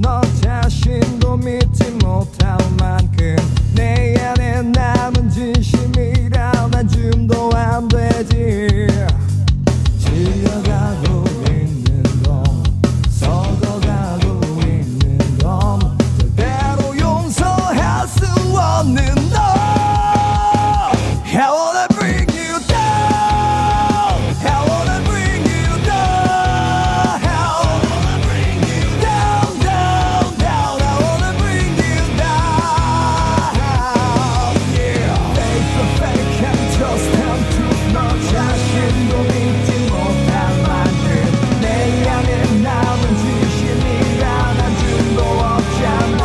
너 자신도 믿지 못할 만큼 내 안에 남은 진심이란 한 줌도 안 되지. 질려가고 있는 건 썩어가고 있는 건 절대로 용서할 수 없는 너. I wanna bring you down. I wanna bring you down. I wanna bring you down, down, down. I wanna bring you down. Yeah. Fake the fake and just and truth. 너 자신도 믿지 못할 만큼 내 안에 남은 진심이란 한 줌도 없잖아.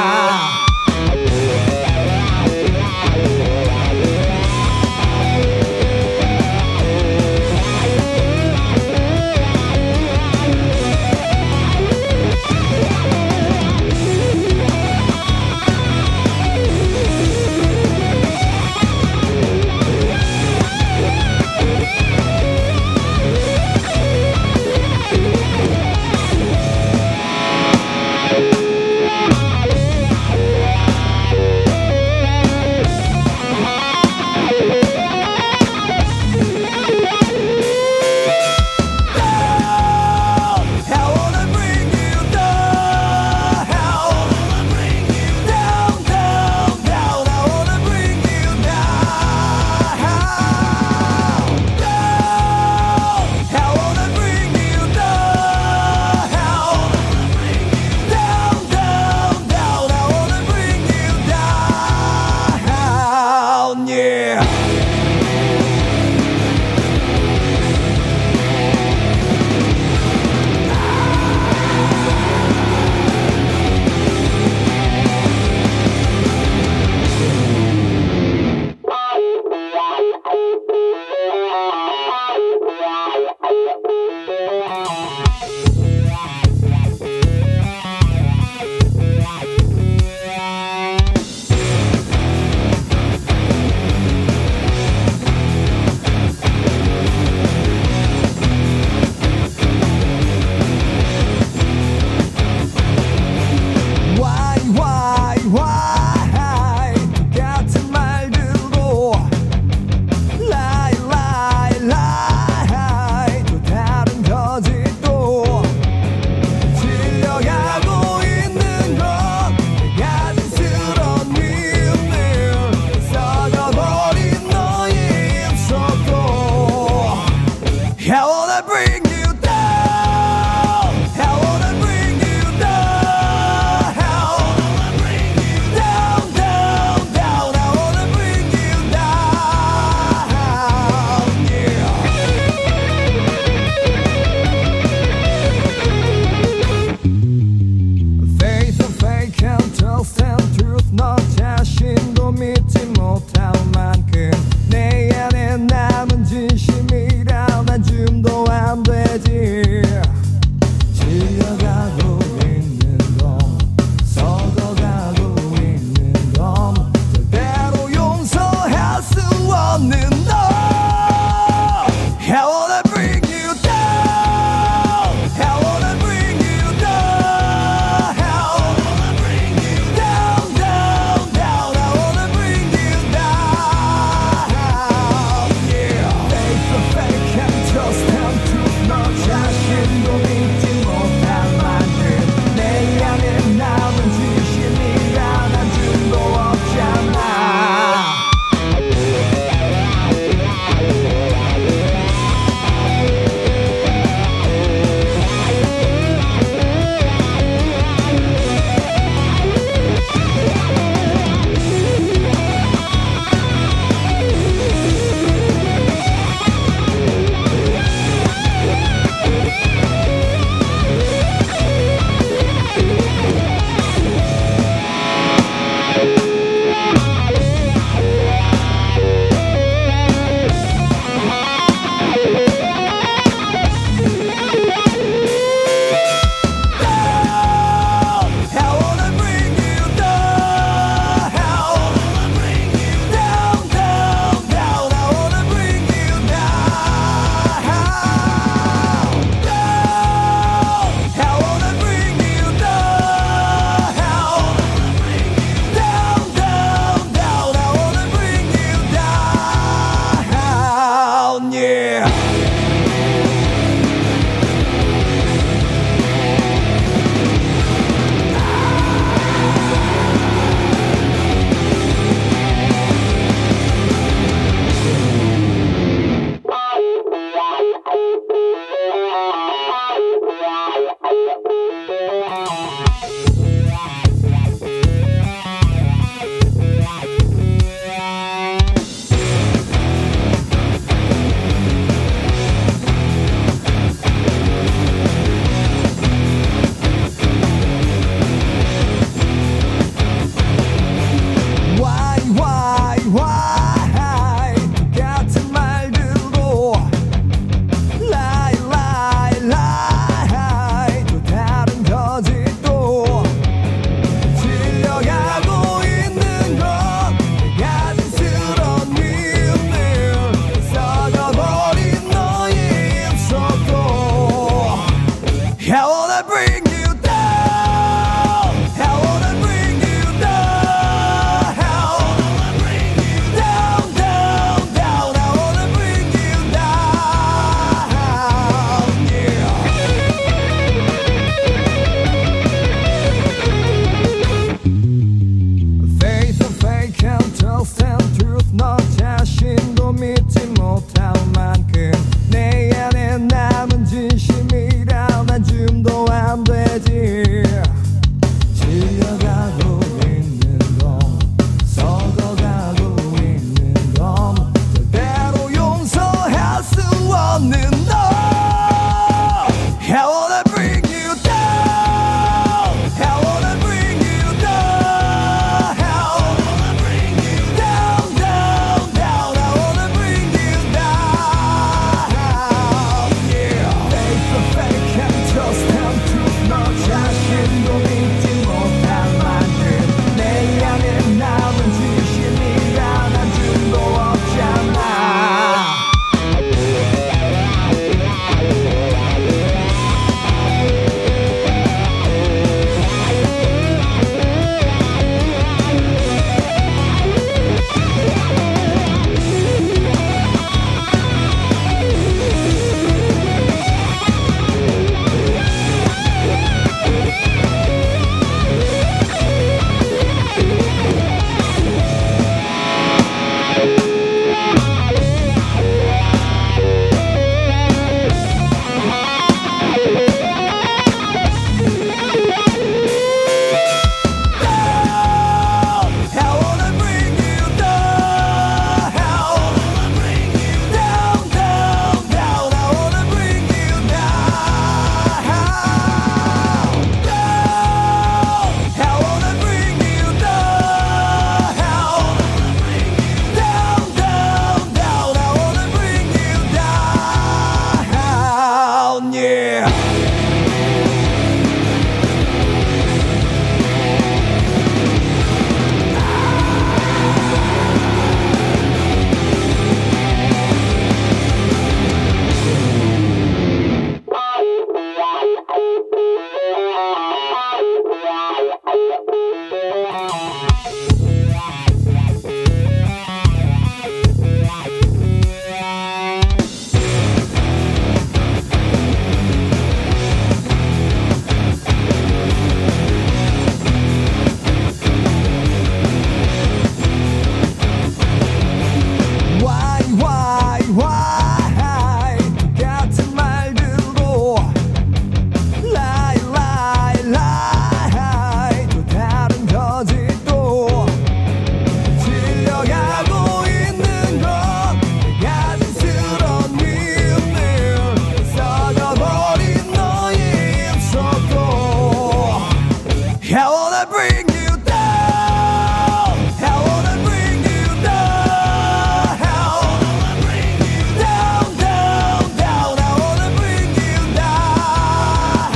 Why 같은 말들로 lie lie lie 또 다른 거짓도 질려가고 있는 건 내가 진스러운 미움을 썩어버린 너의 입속도. I wanna bring you down. I wanna bring you down. Down, down, down. I wanna bring you down. Yeah. Faith and fake and trust and truth. 너 자신도 믿지 못할 만큼 내 안에 남은 진심이란 한 줌도 안 되지. 질려가고 있는 건 썩어가고 있는 건 절대로 용서할 수 없는 너. I wanna bring you down. I wanna bring you down. I wanna bring you down, down, down. I wanna bring you down. I wanna bring you down. I wanna bring you down. Down, down, down. I wanna bring you down.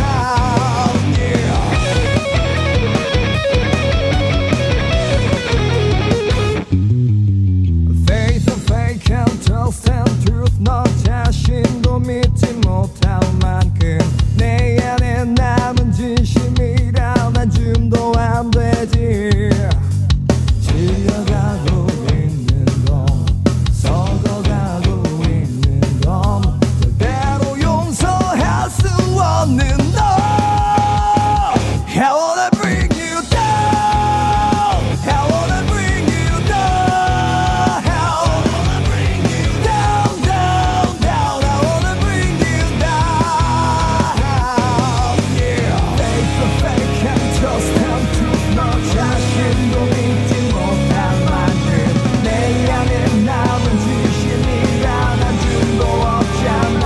Yeah. Face to face can't tell stand truth. 너 자신도 믿지 못할 만큼 내 안에 남은 진심이라 난 줌도 안 되지. 질려가고 있는 건 썩어가고 있는 건 절대로 용서할 수 없는 너. I wanna bring you down. I wanna bring you down. Down, down, down. I wanna bring you down. Yeah. Face to face can't trust and truth. 너 자신도 믿지 못할 만큼 내 안에 남은 진심이라 난 줌도 없잖아.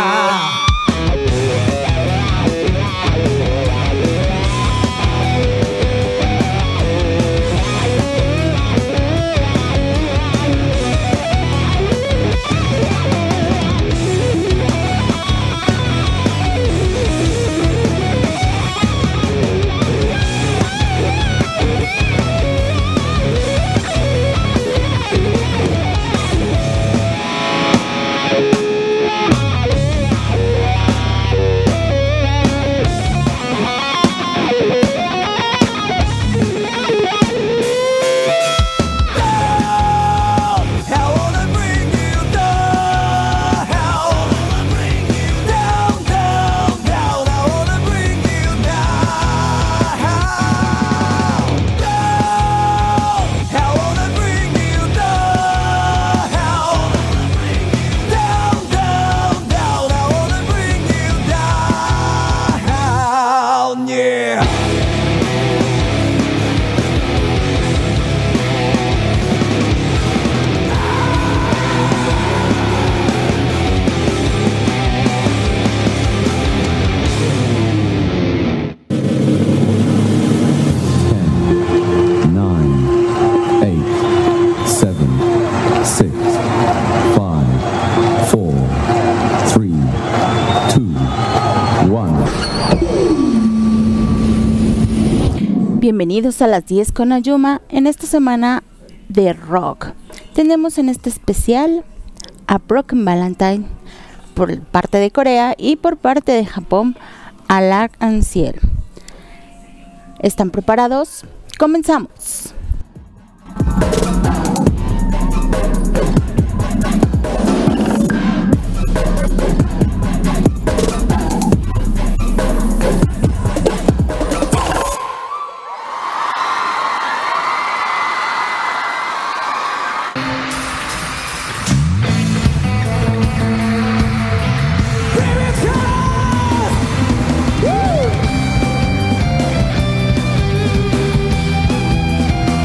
Yeah. Nine, 8, 7, 6, 5, 4, 3, 2, 1. Bienvenidos a las 10 con Ayuma. En esta semana de rock tenemos en este especial a Broken Valentine por parte de Corea y por parte de Japón a L'Arc-en-Ciel. ¿Están preparados? Comenzamos. Woo!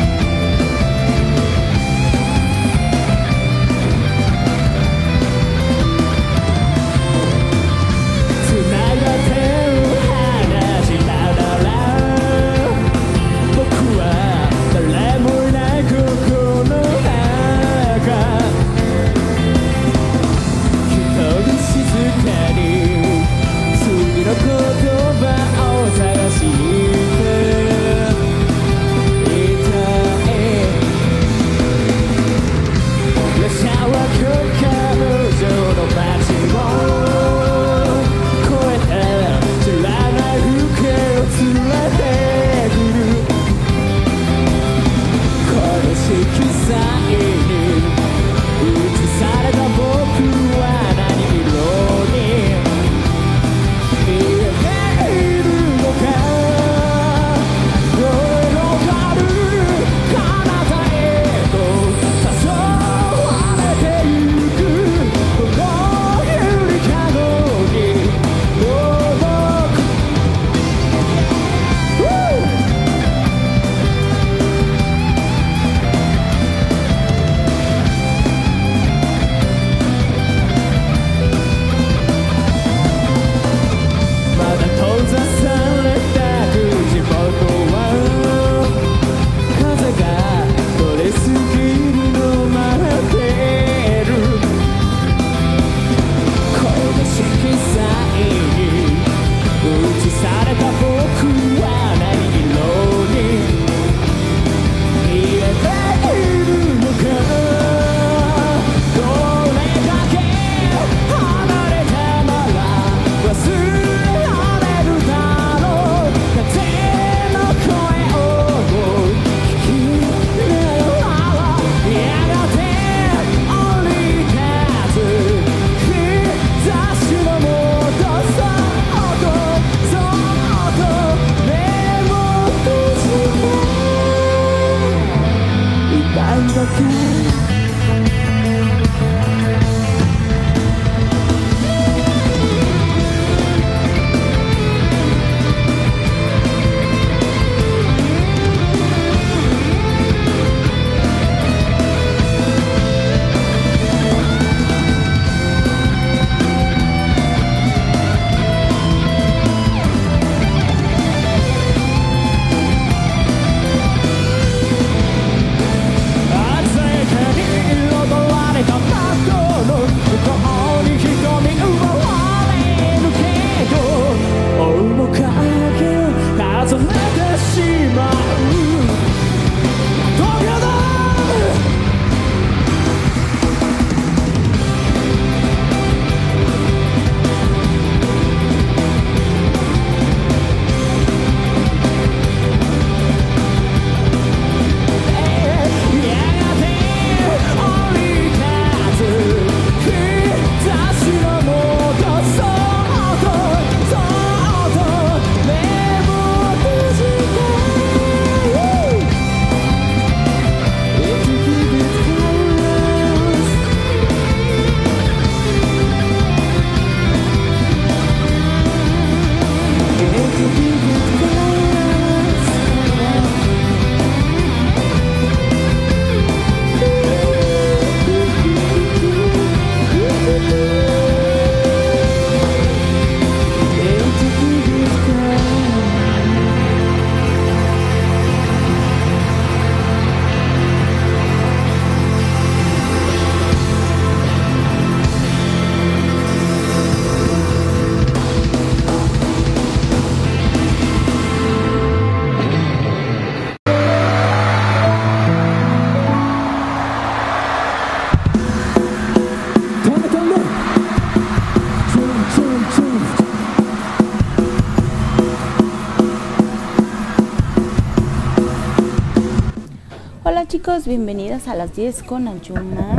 Hola chicos, bienvenidos a las 10 con Ayuma,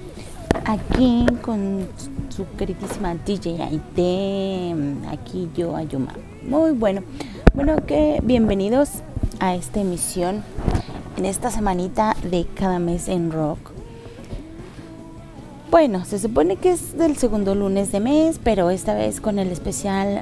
aquí con su queridísima DJ Aide, aquí yo Ayuma. Muy bueno, que bienvenidos a esta emisión en esta semanita de cada mes en rock. Bueno, se supone que es del segundo lunes de mes, pero esta vez con el especial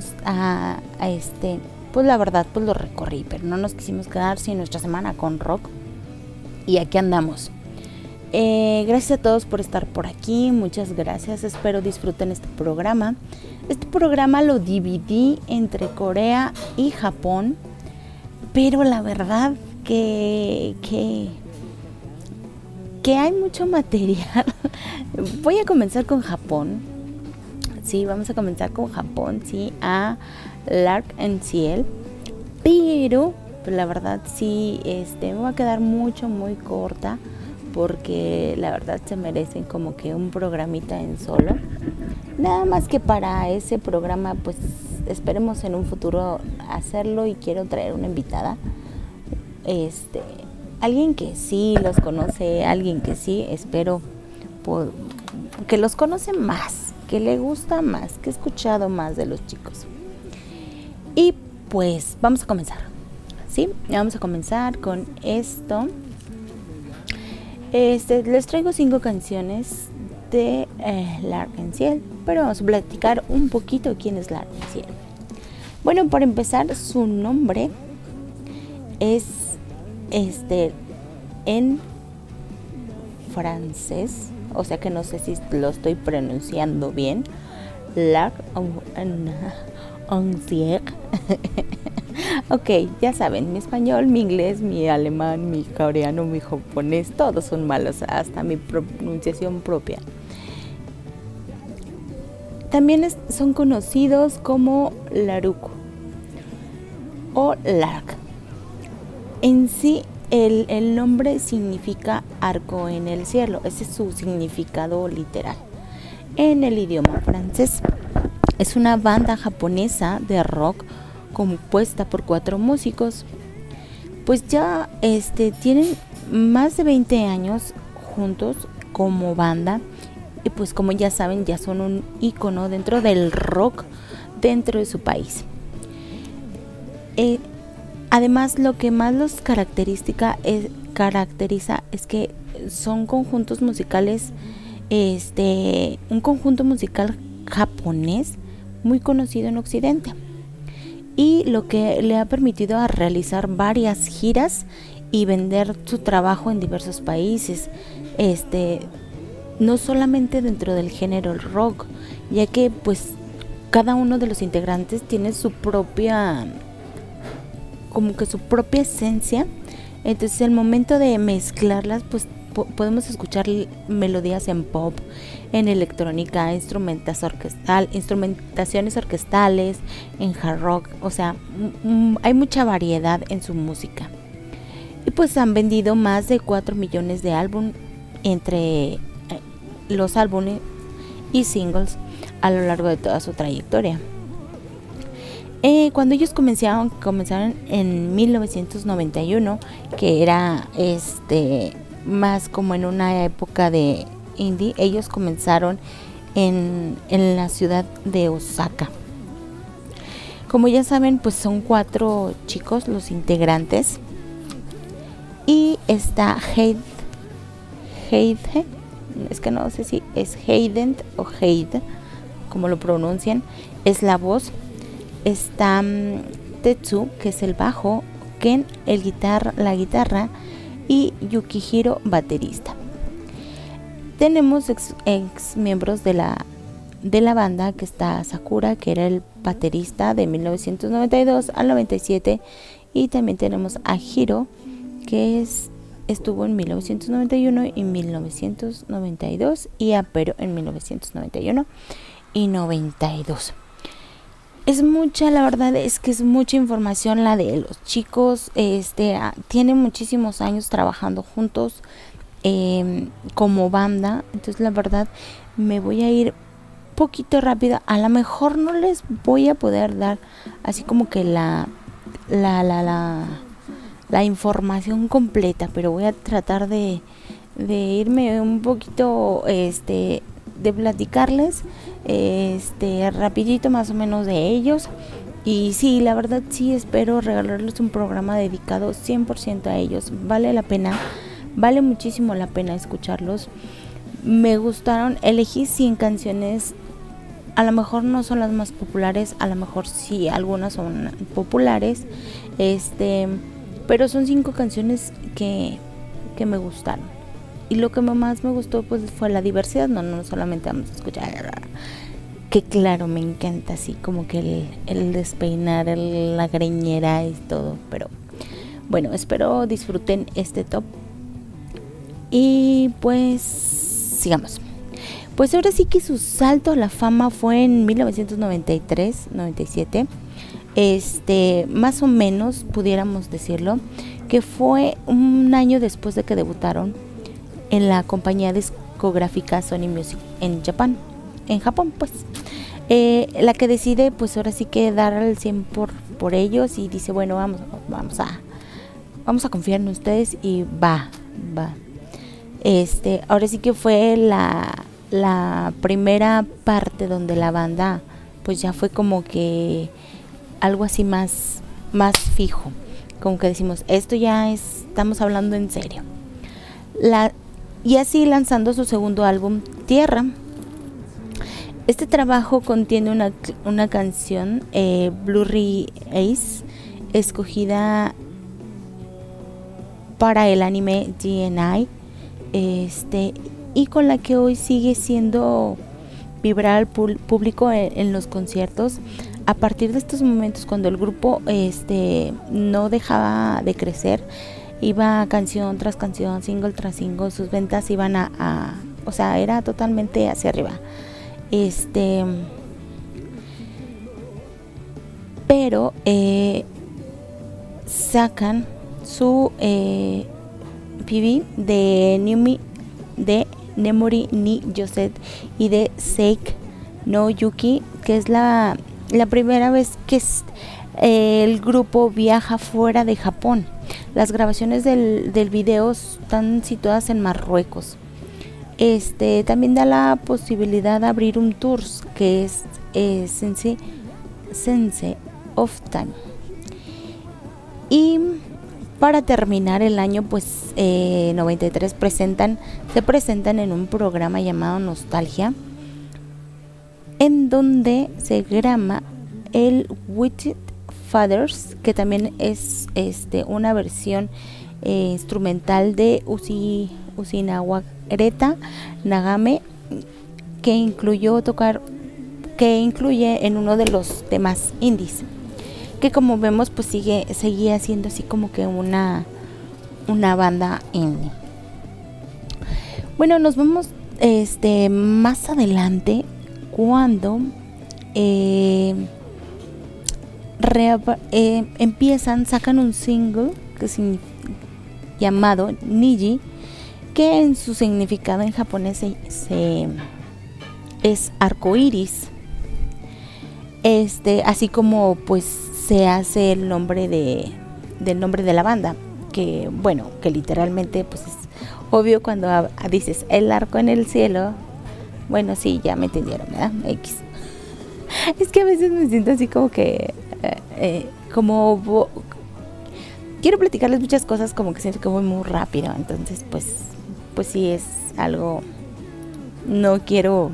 pues la verdad pues lo recorrí, pero no nos quisimos quedar sin nuestra semana con rock. Y aquí andamos. Gracias a todos por estar por aquí. Muchas gracias. Espero disfruten este programa. Este programa lo dividí entre Corea y Japón. Pero la verdad que hay mucho material. Voy a comenzar con Japón. Sí, vamos a comenzar con Japón. Sí, a L'Arc-en-Ciel. Pero la verdad sí, me va a quedar muy corta porque la verdad se merecen como que un programita en solo. Nada más que para ese programa pues esperemos en un futuro hacerlo y quiero traer una invitada. Alguien que sí los conoce, alguien que sí, espero que los conoce más, que le gusta más, que he escuchado más de los chicos. Y pues vamos a comenzar. Sí, vamos a comenzar con esto. Les traigo 5 canciones de L'Arc-en-Ciel, pero vamos a platicar un poquito quién es L'Arc-en-Ciel. Bueno, para empezar, su nombre es en francés, o sea que no sé si lo estoy pronunciando bien. L'Arc-en-Ciel. Ok, ya saben, mi español, mi inglés, mi alemán, mi coreano, mi japonés, todos son malos, hasta mi pronunciación propia. También son conocidos como Laruko o Lark. En sí, el nombre significa arco en el cielo, ese es su significado literal. En el idioma francés, es una banda japonesa de rock compuesta por 4 músicos. Pues ya tienen más de 20 años juntos como banda y pues como ya saben ya son un ícono dentro del rock dentro de su país. Además lo que más los caracteriza caracteriza es que son conjuntos musicales, un conjunto musical japonés muy conocido en Occidente, y lo que le ha permitido a realizar varias giras y vender su trabajo en diversos países, no solamente dentro del género rock, ya que pues cada uno de los integrantes tiene su propia, como que su propia esencia. Entonces al momento de mezclarlas, pues podemos escuchar melodías en pop, en electrónica, instrumentaciones orquestales, en hard rock. O sea, hay mucha variedad en su música. Y pues han vendido más de 4 millones de álbumes entre los álbumes y singles a lo largo de toda su trayectoria. Cuando ellos comenzaron en 1991, que era más como en una época de indie, ellos comenzaron en la ciudad de Osaka. Como ya saben, pues son 4 chicos los integrantes, y está Heide, es que no sé si es Hayden o Heide, como lo pronuncian, es la voz. Está Tetsu, que es el bajo, Ken, la guitarra, y Yukihiro, baterista. Tenemos ex miembros de la banda, que está Sakura, que era el baterista de 1992 al 97, y también tenemos a Hiro, que estuvo en 1991 y 1992, y a Pero en 1991 y 92. Es mucha, la verdad es que es mucha información la de los chicos. Tienen muchísimos años trabajando juntos como banda. Entonces la verdad me voy a ir poquito rápida. A lo mejor no les voy a poder dar así como que la información completa, pero voy a tratar de irme un poquito de platicarles rapidito más o menos de ellos. Y sí, la verdad sí espero regalarles un programa dedicado 100% a ellos. Vale la pena, vale muchísimo la pena escucharlos. Me gustaron, elegí 100 canciones. A lo mejor no son las más populares, a lo mejor sí algunas son populares, pero son 5 canciones que me gustaron. Y lo que más me gustó pues fue la diversidad. No solamente vamos a escuchar, que claro, me encanta así como que el despeinar, la greñera y todo. Pero bueno, espero disfruten este top. Y pues sigamos. Pues ahora sí que su salto a la fama fue en 1993-97. Más o menos pudiéramos decirlo que fue un año después de que debutaron en la compañía discográfica Sony Music en Japón, pues. La que decide pues ahora sí que dar al 100 por ellos, y dice, bueno, vamos a confiar en ustedes, y va. Ahora sí que fue la primera parte donde la banda pues ya fue como que algo así más fijo, como que decimos, esto ya estamos hablando en serio. Y así lanzando su segundo álbum, Tierra. Este trabajo contiene una canción, Blurry Ace, escogida para el anime GNI, y con la que hoy sigue siendo vibrar al público en los conciertos. A partir de estos momentos, cuando el grupo no dejaba de crecer, iba canción tras canción, single tras single, sus ventas iban o sea, era totalmente hacia arriba. Pero sacan su PV de Nemori ni Yoset y de Seik no Yuki, que es la primera vez que el grupo viaja fuera de Japón. Las grabaciones del video están situadas en Marruecos. También da la posibilidad de abrir un tour que es Sense of Time. Y Para terminar el año, pues 93 se presentan en un programa llamado Nostalgia, en donde se graba el Wicked Fathers, que también es una versión instrumental de Usinawagreta Nagame, que incluye en uno de los temas indies, que como vemos pues seguía siendo así como que una banda indie. Bueno, nos vemos más adelante cuando sacan un single llamado Niji, que en su significado en japonés es arcoiris, así como pues se hace el nombre del nombre de la banda, que bueno, que literalmente pues es obvio cuando dices el arco en el cielo. Bueno, sí, ya me entendieron, ¿verdad? X. Es que a veces me siento así como que quiero platicarles muchas cosas, como que siento que voy muy rápido, entonces pues sí es algo. Quiero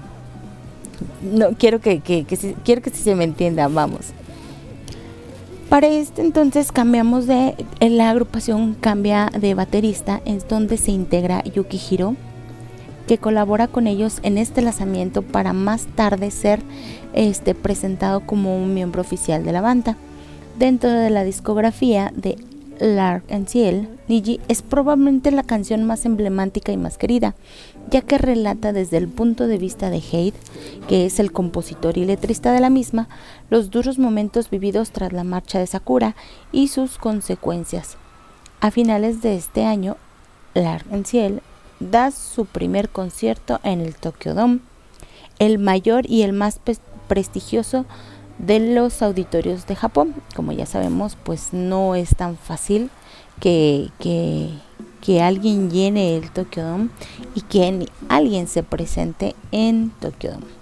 que se me entienda, vamos. Para entonces la agrupación cambia de baterista, es donde se integra Yukihiro, que colabora con ellos en este lanzamiento para más tarde ser presentado como un miembro oficial de la banda. Dentro de la discografía de L'Arc-en-Ciel, Niji es probablemente la canción más emblemática y más querida, ya que relata desde el punto de vista de Hide, que es el compositor y letrista de la misma, los duros momentos vividos tras la marcha de Sakura y sus consecuencias. A finales de este año, L'Arc-en-Ciel da su primer concierto en el Tokyo Dome, el mayor y el más prestigioso de los auditorios de Japón. Como ya sabemos, pues no es tan fácil que alguien llene el Tokyo Dome y que alguien se presente en Tokyo Dome.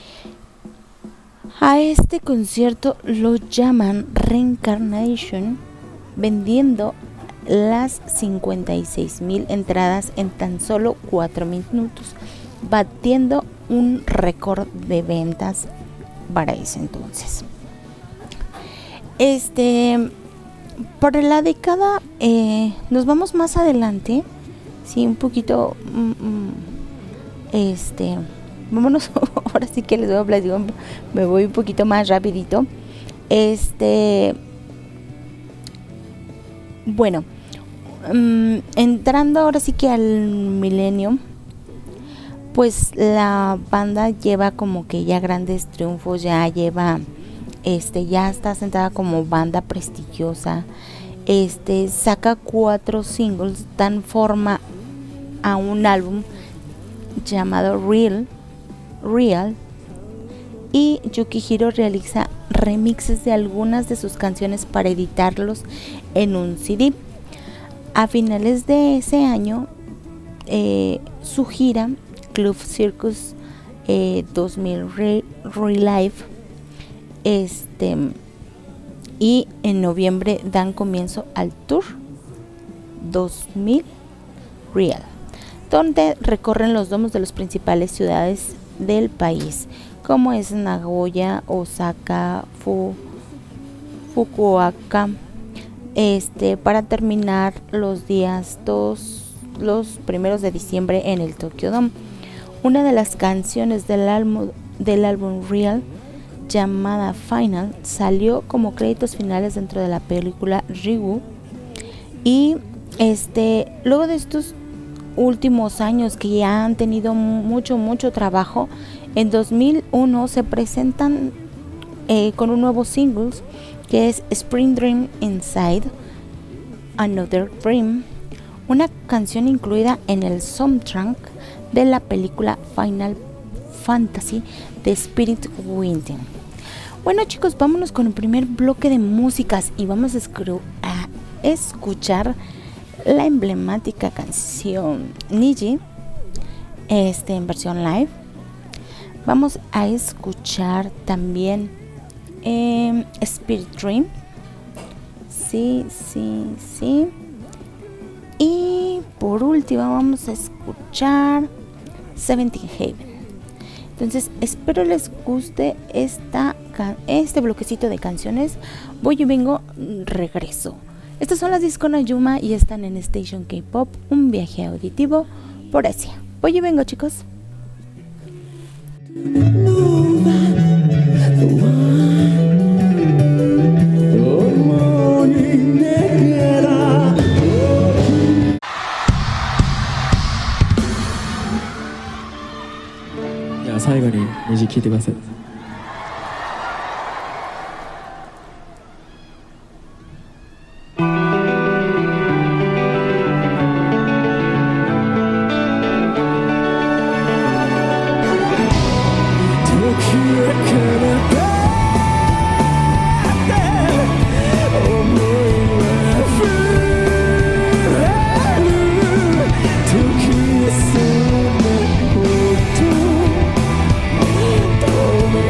A este concierto lo llaman Reincarnation, vendiendo las 56,000 entradas en tan solo 4 minutos, batiendo un récord de ventas para ese entonces. Por la década, nos vamos más adelante, sí, un poquito, vámonos, ahora sí que les voy a platicar, me voy un poquito más rapidito. Bueno, entrando ahora sí que al milenio, pues la banda lleva como que ya grandes triunfos, ya lleva, ya está sentada como banda prestigiosa, saca 4 singles, dan forma a un álbum llamado Real, y Yukihiro realiza remixes de algunas de sus canciones para editarlos en un CD. A finales de ese año, su gira Club Circus 2000 Relive, y en noviembre dan comienzo al Tour 2000 Real, donde recorren los domos de las principales ciudades del país, como es Nagoya, Osaka, Fukuoka, para terminar los primeros de diciembre en el Tokyo Dome. Una de las canciones del álbum Real, llamada Final, salió como créditos finales dentro de la película Ryu. Y luego de estos últimos años que ya han tenido mucho trabajo, en 2001 se presentan con un nuevo single que es Spring Dream Inside Another Dream, una canción incluida en el soundtrack de la película Final Fantasy de Spirit Within. Bueno, chicos, vámonos con el primer bloque de músicas y vamos a escuchar la emblemática canción Niji, en versión live. Vamos a escuchar también Spirit Dream. Sí. por último vamos a escuchar Seventeen Heaven. Entonces espero les guste este bloquecito de canciones. Voy y vengo, regreso. Estas son las Disco Yuma y están en Station K-Pop, un viaje auditivo por Asia. Voy y vengo, chicos. Ya, 最後に虹聞いてください。 時を過ぎて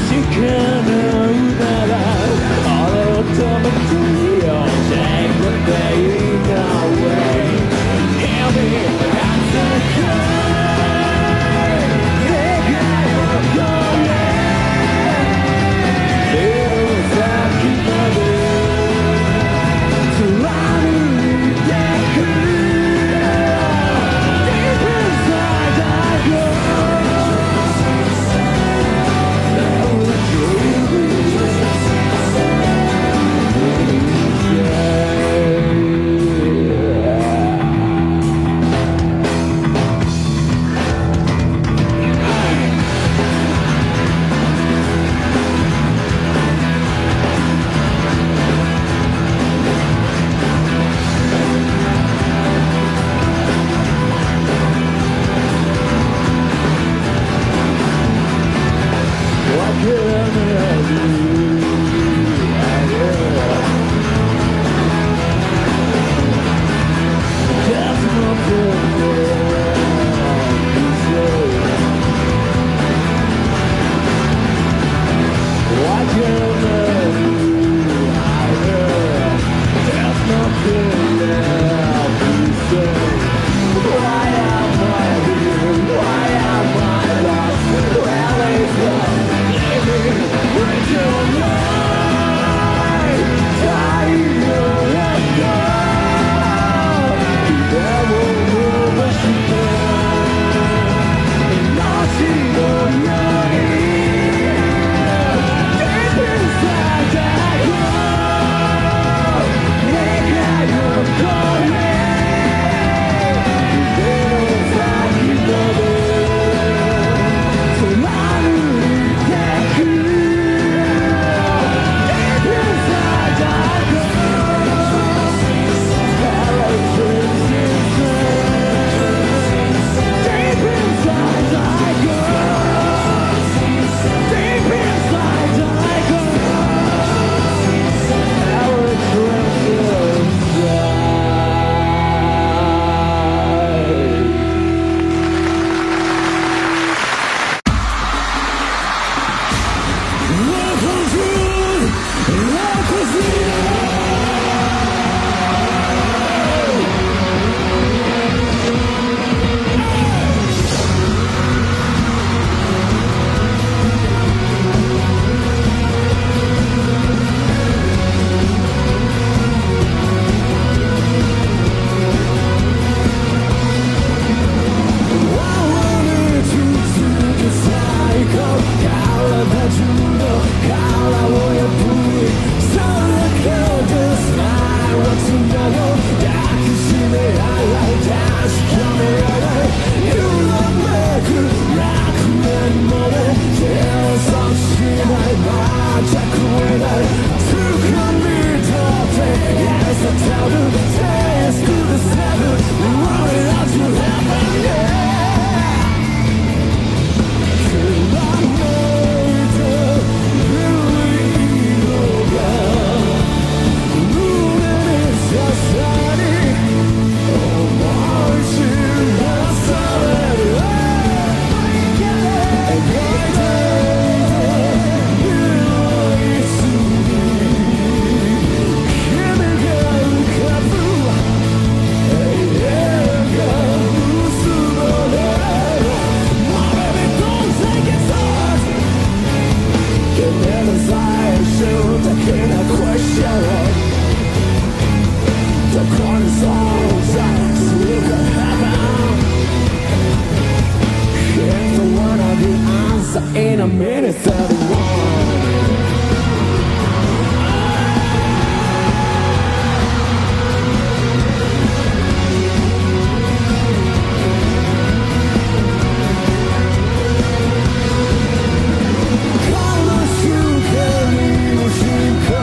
この瞬間にも進化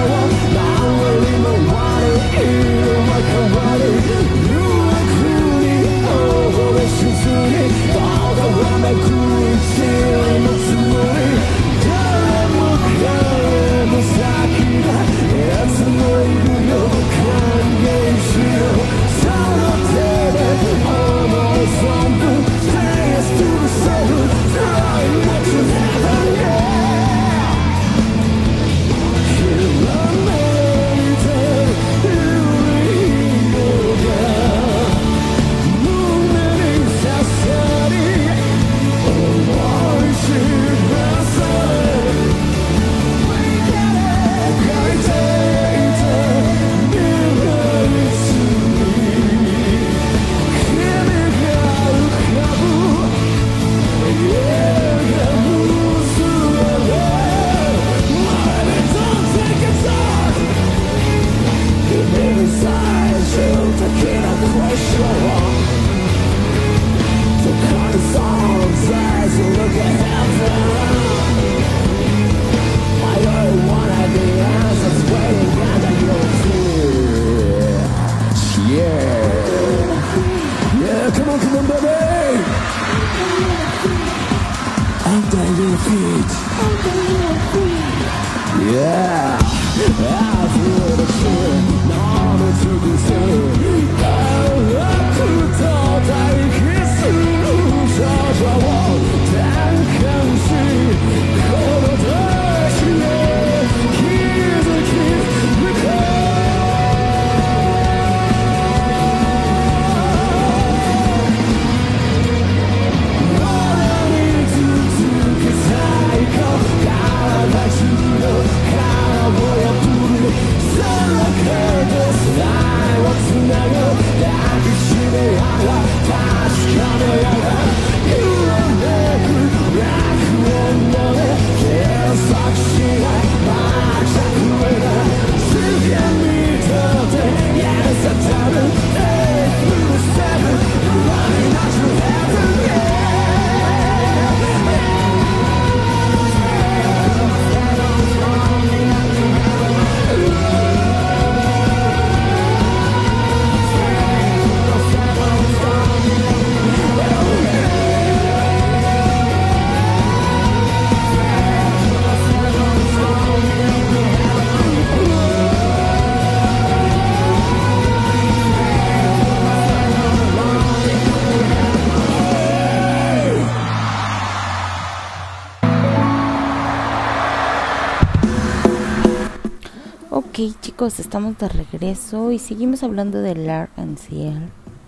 Ok, chicos, estamos de regreso y seguimos hablando de l'Arc-en-Ciel.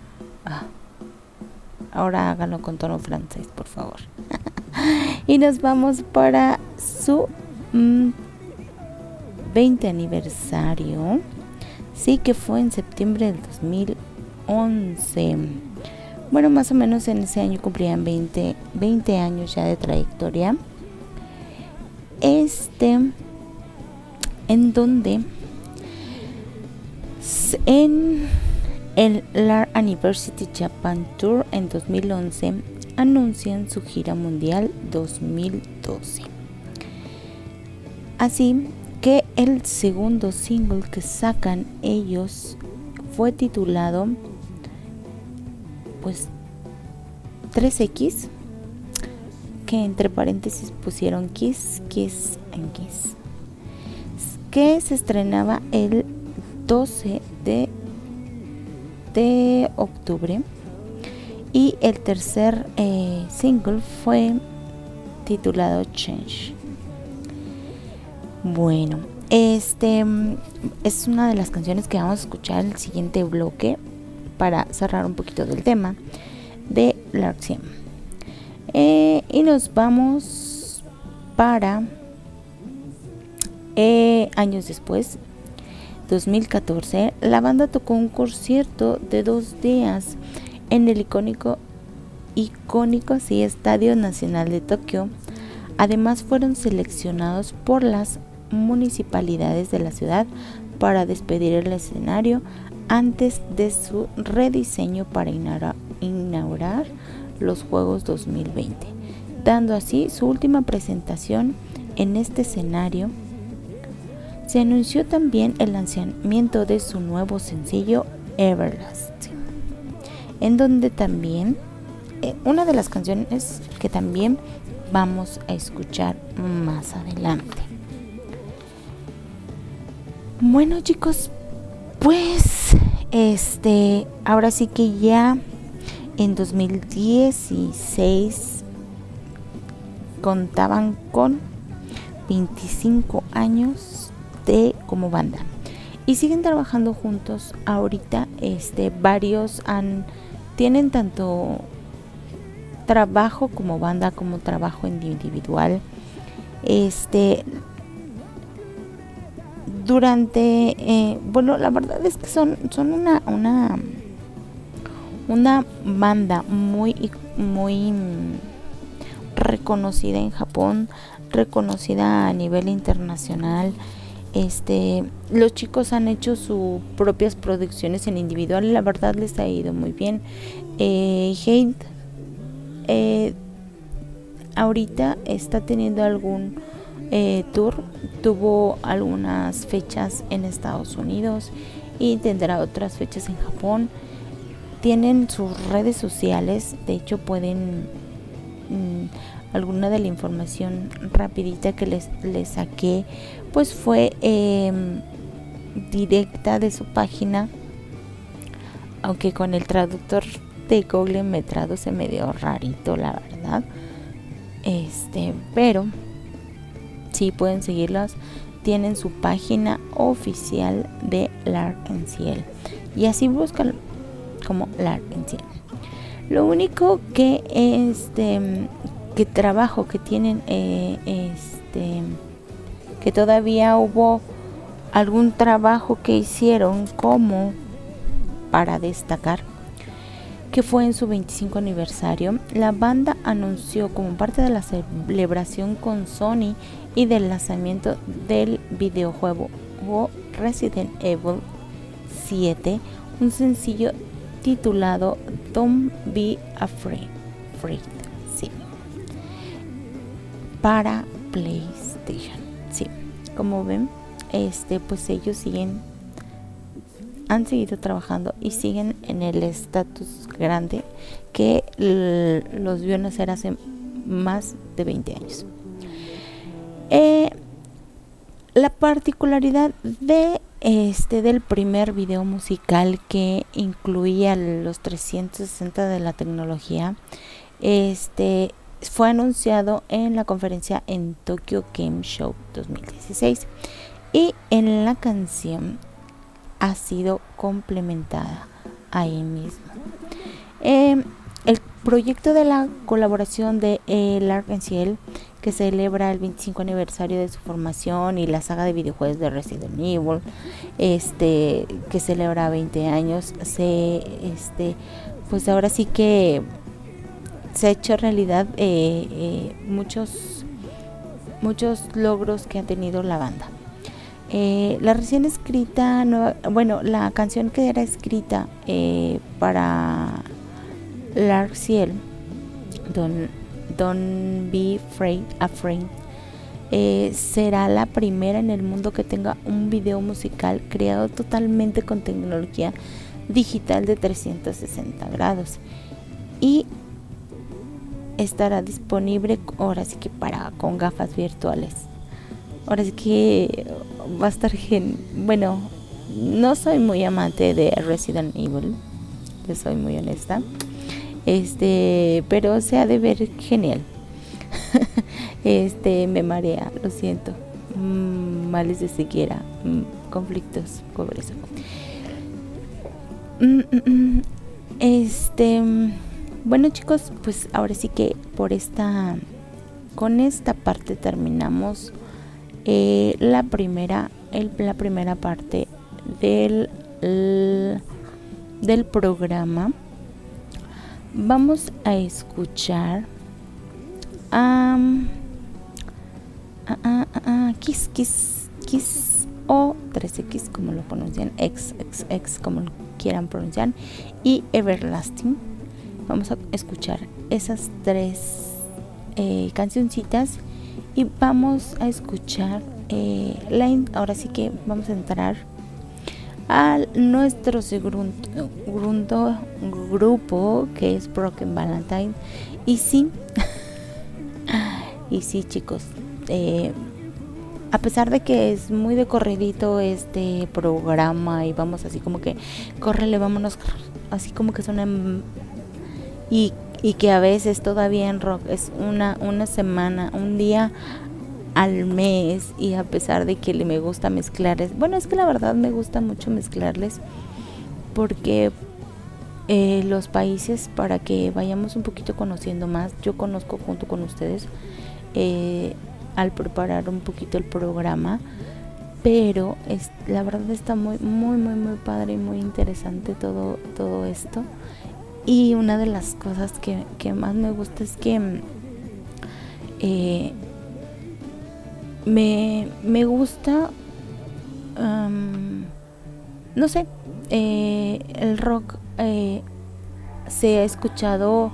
Ahora háganlo con tono francés, por favor. Y nos vamos para su 20 aniversario. Sí, que fue en septiembre del 2011. Bueno, más o menos en ese año cumplían 20 años ya de trayectoria. En donde en el l'Art Anniversary Japan Tour en 2011 anuncian su gira mundial 2012. Así que el segundo single que sacan ellos fue titulado pues 3X, que entre paréntesis pusieron Kiss, Kiss and Kiss, que se estrenaba el 12 de octubre, y el tercer single fue titulado Change. Bueno, es una de las canciones que vamos a escuchar en el siguiente bloque para cerrar un poquito del tema de l'Arc-en-Ciel. Y nos vamos para años después, 2014, la banda tocó un concierto de 2 días en el icónico Estadio Nacional de Tokio. Además, fueron seleccionados por las municipalidades de la ciudad para despedir el escenario antes de su rediseño para inaugurar los Juegos 2020, dando así su última presentación en este escenario. Se anunció también el lanzamiento de su nuevo sencillo Everlasting, en donde también una de las canciones que también vamos a escuchar más adelante. Bueno, chicos, pues ahora sí que ya en 2016 contaban con 25 años como banda y siguen trabajando juntos. Ahorita varios tienen tanto trabajo como banda como trabajo individual. Bueno, la verdad es que son una banda muy reconocida en Japón, reconocida a nivel internacional. Los chicos han hecho sus propias producciones en individual y la verdad les ha ido muy bien. Hate ahorita está teniendo algún tour, tuvo algunas fechas en Estados Unidos y tendrá otras fechas en Japón. Tienen sus redes sociales, de hecho pueden alguna de la información rapidita que les saqué, pues fue directa de su página, aunque con el traductor de Google me traduce medio rarito, la verdad. Pero sí pueden seguirlas. Tienen su página oficial de L'Arc-en-Ciel y así buscan como L'Arc-en-Ciel. Lo único que que trabajo que tienen, que todavía hubo algún trabajo que hicieron como para destacar, que fue en su 25 aniversario. La banda anunció como parte de la celebración con Sony y del lanzamiento del videojuego Resident Evil 7, un sencillo titulado Don't Be Afraid, sí, para PlayStation. Sí, como ven, pues ellos han seguido trabajando y siguen en el estatus grande que los vio nacer hace más de 20 años. La particularidad del primer video musical, que incluía los 360 de la tecnología, fue anunciado en la conferencia en Tokyo Game Show 2016, y en la canción ha sido complementada ahí mismo. El proyecto de la colaboración de L'Arc-en-Ciel, que celebra el 25 aniversario de su formación, y la saga de videojuegos de Resident Evil, que celebra 20 años, pues ahora sí que se ha hecho realidad muchos logros que ha tenido la banda. La recién escrita la canción que era escrita para L'Arc-en-Ciel, Don't Be Afraid, será la primera en el mundo que tenga un video musical creado totalmente con tecnología digital de 360 grados, y estará disponible ahora sí que con gafas virtuales. Ahora sí que va a estar bueno, no soy muy amante de Resident Evil, yo soy muy honesta, pero se ha de ver genial. Me marea, lo siento, males de sequía, conflictos, pobreza. Bueno, chicos, pues ahora sí que con esta parte terminamos la primera parte del programa. Vamos a escuchar Kiss o 13X, como lo pronuncian, XXX, como lo quieran pronunciar, y Everlasting. Vamos a escuchar esas tres cancioncitas, y vamos a escuchar ahora sí que vamos a entrar a nuestro segundo grupo, que es Broken Valentine. Y sí chicos, a pesar de que es muy de corridito este programa, y vamos así como que córrele, vámonos, así como que suena, y que a veces todavía en rock es una semana, un día al mes, y a pesar de que me gusta mezclarles, es que la verdad me gusta mucho mezclarles, porque los países, para que vayamos un poquito conociendo más, yo conozco junto con ustedes al preparar un poquito el programa, pero la verdad está muy muy muy muy padre y muy interesante todo esto. Y una de las cosas que más me gusta es que me gusta, no sé, el rock se ha escuchado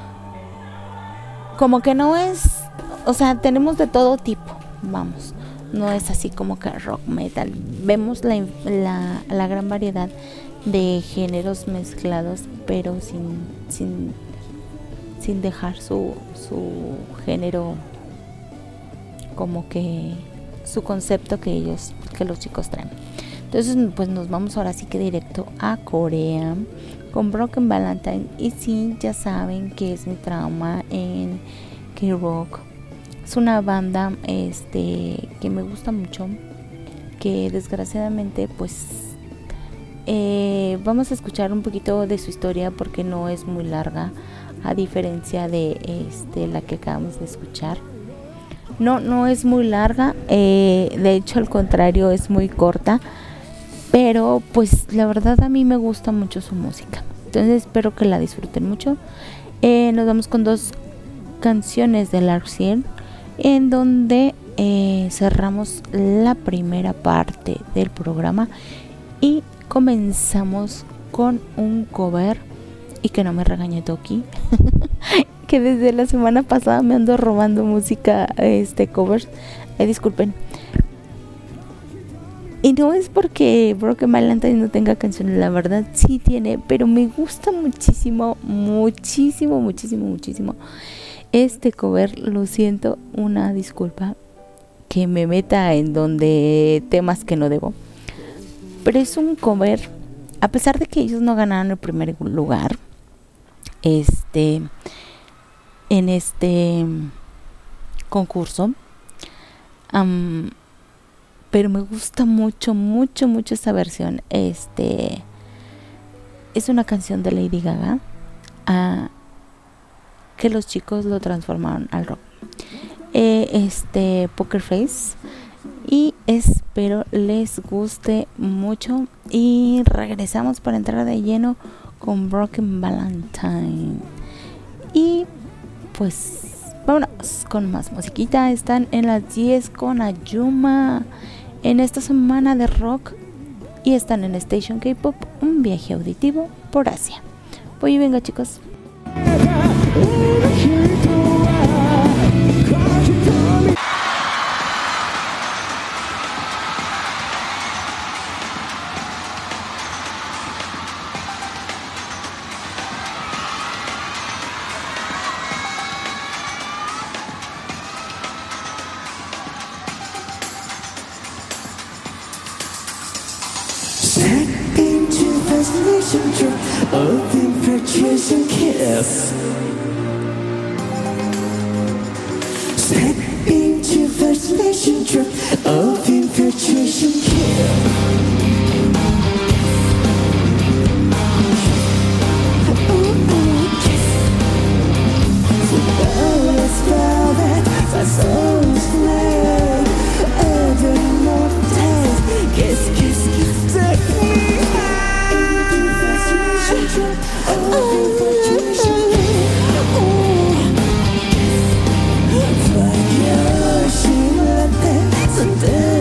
como que no es, o sea, tenemos de todo tipo, vamos, no es así como que rock metal, vemos la gran variedad de géneros mezclados, pero sin sin dejar su género, como que su concepto que los chicos traen. Entonces pues nos vamos ahora sí que directo a Corea con Broken Valentine. Y sí, ya saben que es mi trauma en K-Rock. Es una banda que me gusta mucho, que desgraciadamente pues vamos a escuchar un poquito de su historia porque no es muy larga, a diferencia de la que acabamos de escuchar. No es muy larga, de hecho al contrario es muy corta, pero pues la verdad a mí me gusta mucho su música, entonces espero que la disfruten mucho. Nos vamos con 2 canciones de Larksiel, en donde cerramos la primera parte del programa y comenzamos con un cover, y que no me regañe Toki que desde la semana pasada me ando robando música, covers, disculpen. Y no es porque Broken Valentine no tenga canciones, la verdad sí tiene, pero me gusta muchísimo este cover. Lo siento, una disculpa que me meta en donde temas que no debo, pero es un cover, a pesar de que ellos no ganaron el primer lugar en este concurso, pero me gusta mucho esta versión. Es una canción de Lady Gaga, que los chicos lo transformaron al rock. Poker Face, y espero les guste mucho. Y regresamos para entrar de lleno con Broken Valentine. Y pues vámonos con más musiquita. Están en las 10 con Ayuma en esta semana de rock, y están en Station K-Pop, un viaje auditivo por Asia. Voy y venga, chicos. Step into fascination trip of infatuation kiss. Step into fascination trip of infatuation kiss. Someday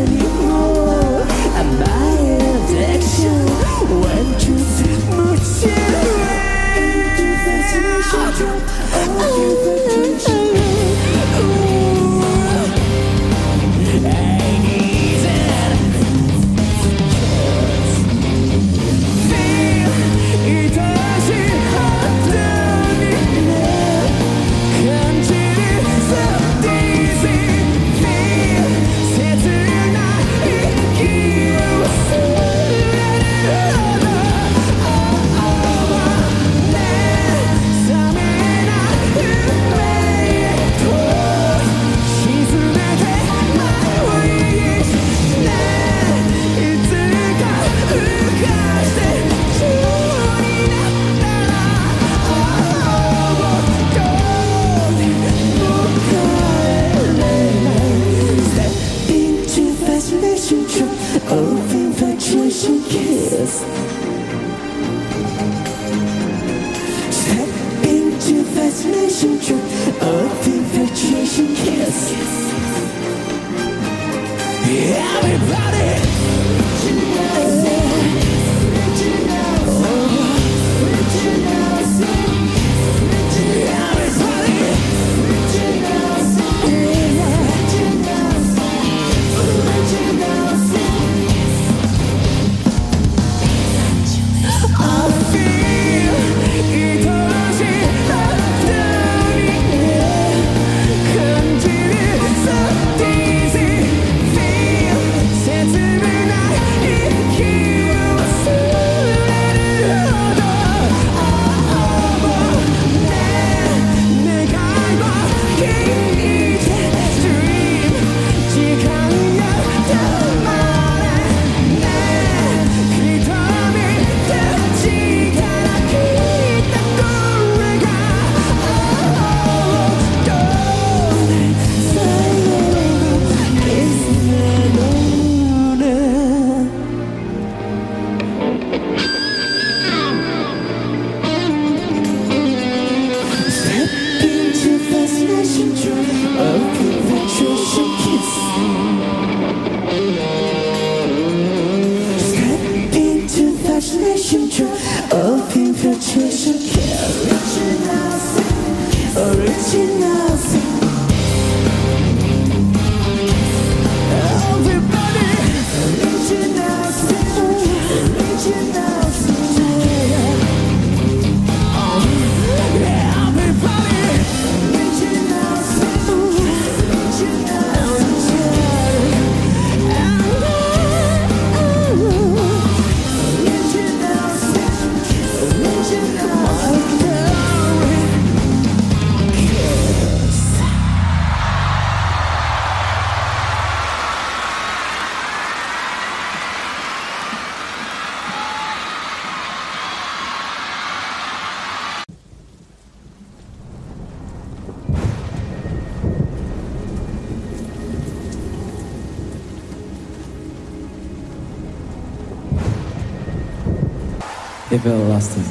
everlasting.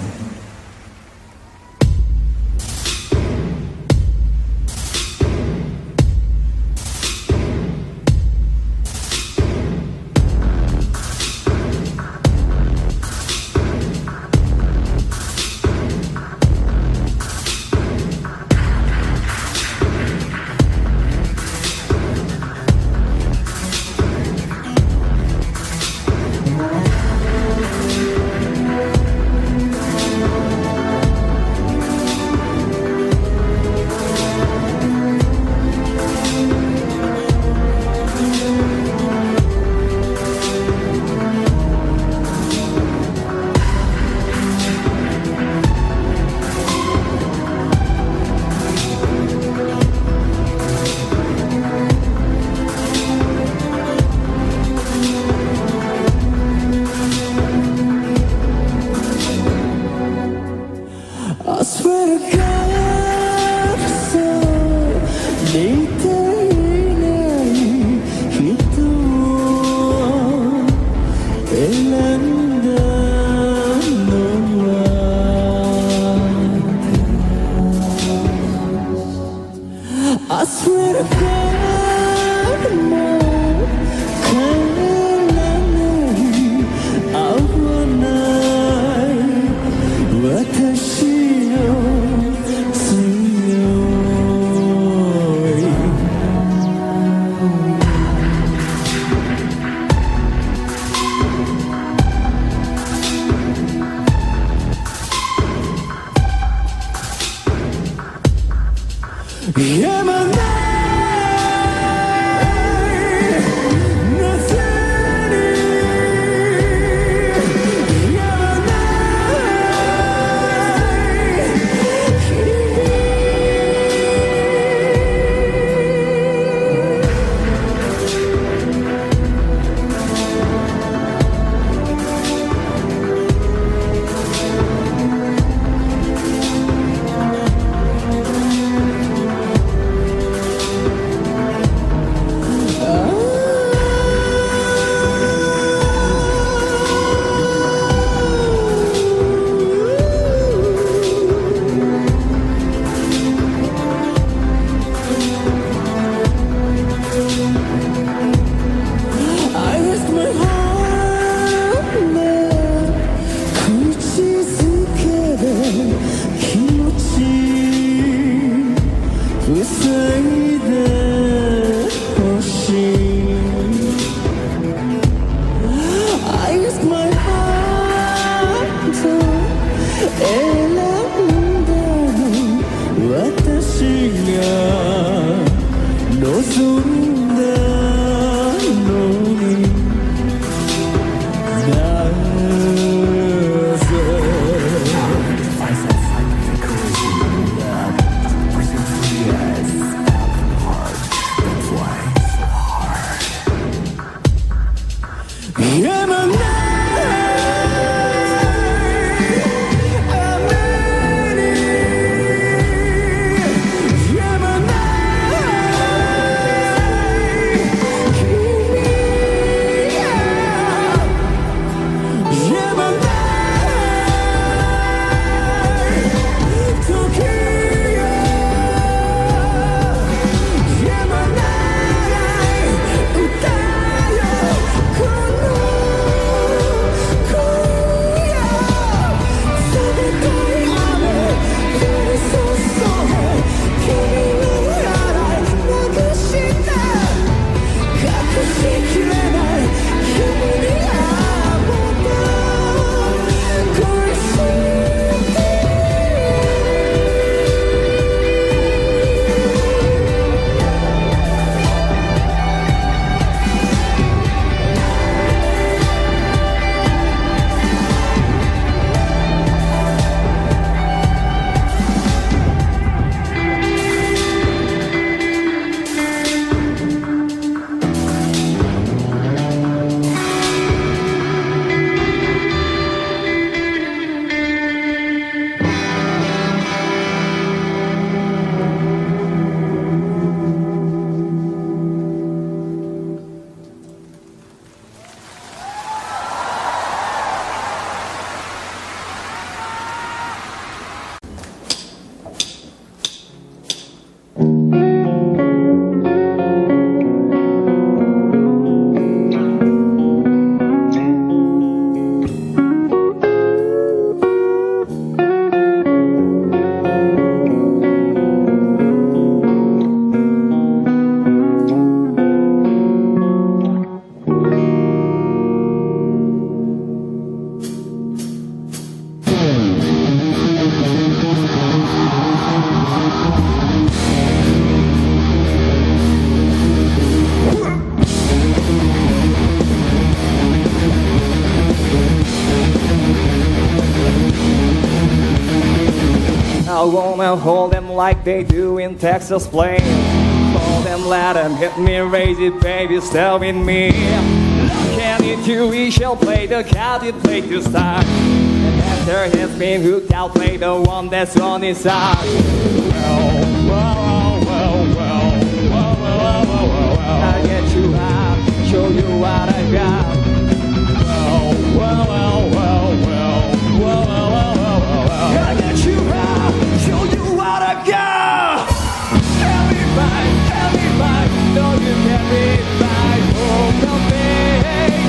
I swear to God, so detainai hitu elanda noa. I swear to God, mo kananai awanai watashi no tsuyoi. I wanna hold them like they do in Texas Plain. Hold them, let them hit me, raise it, baby, stay with me. Look at it, we shall play the card, you play to start. And after he's been hooked, I'll play the one that's on his side. I'll get you out, show you what I got. I'll get you out, show you what I got. Carry mine, no you carry mine, poker face.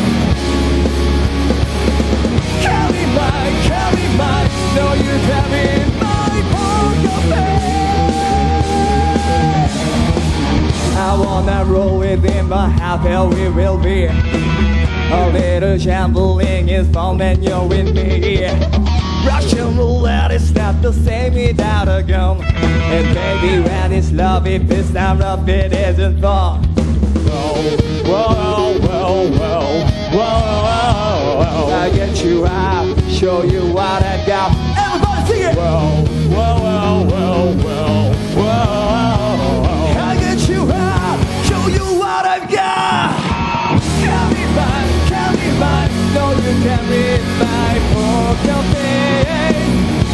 Carry mine, no you carry my poker face. I wanna roll with him, but how hell we will be. A little gambling is fun when you're with me. Russian roulette is not the same without a gun. And baby, when it's love, if it's not rough, it isn't fun. I'll get you out, show you what I got. Everybody sing it! I'll get you out, show you what I've got. Carry mine, no you carry my poker face.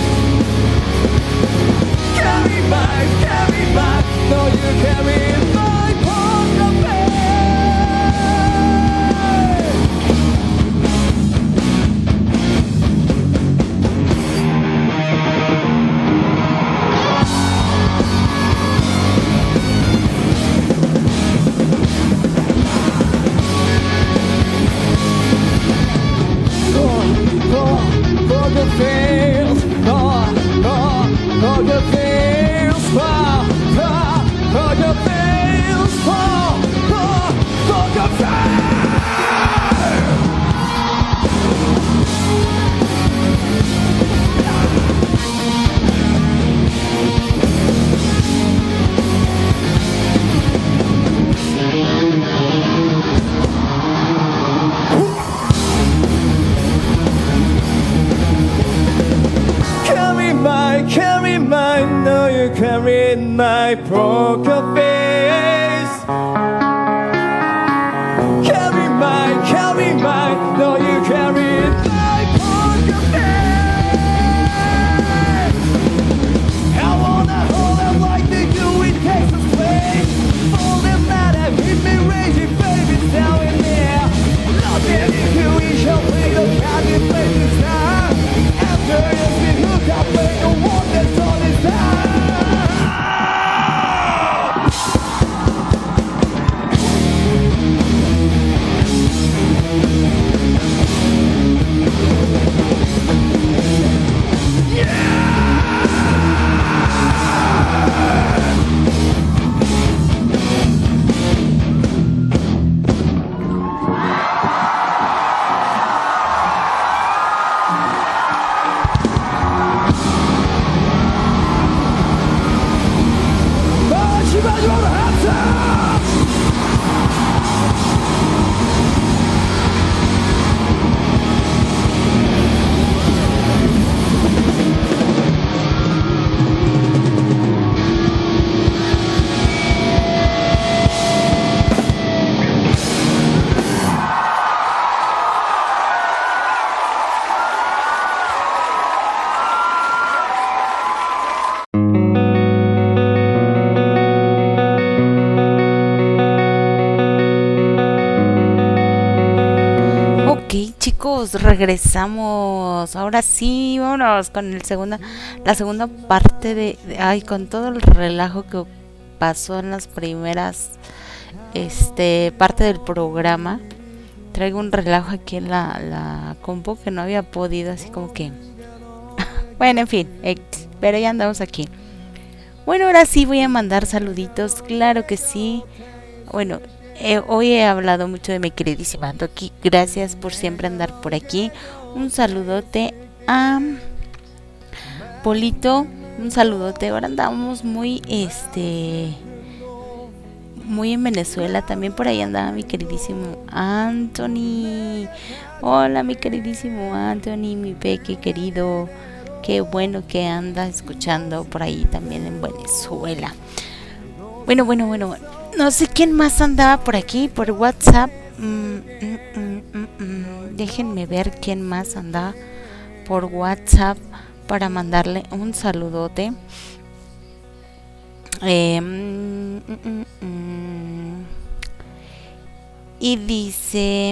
Carry mine, no you carry my poker face. Poker face, poker face, poker face, poker face. Carry mine, no you carry my poker face. Carry mine, no you carry my poker face. I wanna hold them like they do in Texas Plain. Hold them mad and hit me raging, baby, down in there. Look at it, we shall play the card, we play this time. After it's been hooked, I'll play the one that's on his side. Chicos, regresamos. Ahora sí, vámonos con la segunda parte con todo el relajo que pasó en las primeras parte del programa. Traigo un relajo aquí en la compu que no había podido, así como que bueno, en fin, pero ya andamos aquí. Bueno, ahora sí voy a mandar saluditos, claro que sí. Bueno, hoy he hablado mucho de mi queridísima Toki. Gracias por siempre andar por aquí. Un saludote a Polito. Un saludote. Ahora andamos muy muy en Venezuela. También por ahí andaba mi queridísimo Anthony. Hola, mi queridísimo Anthony, mi peque querido, Qué bueno que anda escuchando por ahí también en Venezuela. Bueno. No sé quién más andaba por aquí, por WhatsApp. Déjenme ver quién más andaba por WhatsApp para mandarle un saludote. Y dice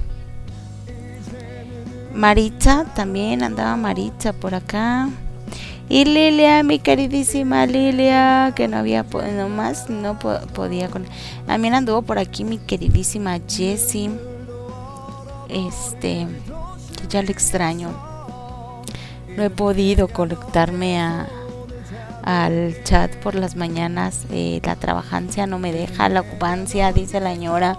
Maritza, también andaba Maritza por acá. Y Lilia, mi queridísima Lilia, que no había nomás, no podía con. También anduvo por aquí mi queridísima Jessie. Ya le extraño. No he podido conectarme al chat por las mañanas. La trabajancia no me deja, la ocupancia, dice la señora.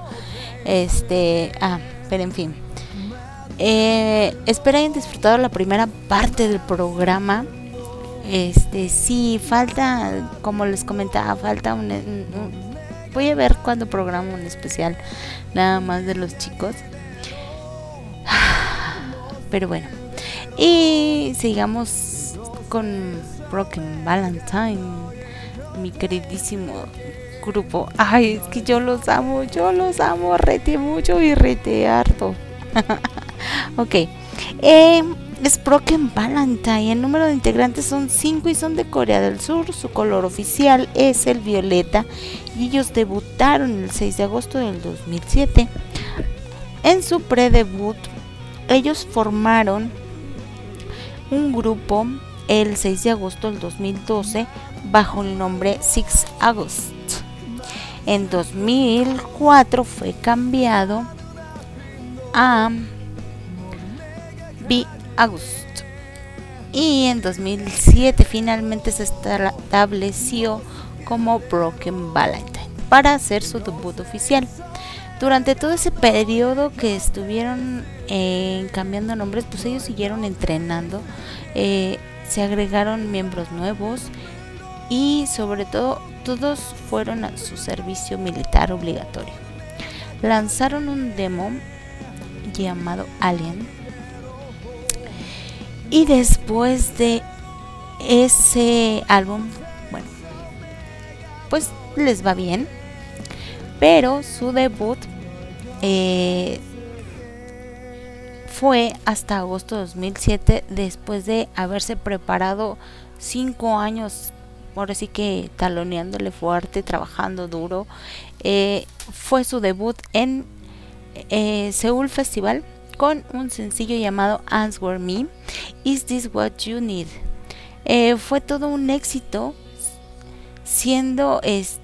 Pero en fin. Espero hayan disfrutado la primera parte del programa. Sí, falta, como les comentaba, falta voy a ver cuándo programo un especial nada más de los chicos. Pero bueno, y sigamos con Broken Valentine, mi queridísimo grupo. Ay, es que yo los amo, rete mucho y rete harto. Ok, es Broken Valentine. El número de integrantes son 5 y son de Corea del Sur. Su color oficial es el violeta y ellos debutaron el 6 de agosto del 2007. En su predebut, ellos formaron un grupo el 6 de agosto del 2012 bajo el nombre Six August. En 2004 fue cambiado a Be August y en 2007 finalmente se estableció como Broken Valentine para hacer su debut oficial. Durante todo ese periodo que estuvieron cambiando nombres, pues ellos siguieron entrenando, se agregaron miembros nuevos y sobre todo todos fueron a su servicio militar obligatorio. Lanzaron un demo llamado Alien y después de ese álbum, bueno, pues les va bien, pero su debut fue hasta agosto de 2007, después de haberse preparado 5 años, ahora sí que taloneándole fuerte, trabajando duro. Fue su debut en Seúl Festival con un sencillo llamado Answer Me, Is This What You Need. Fue todo un éxito, siendo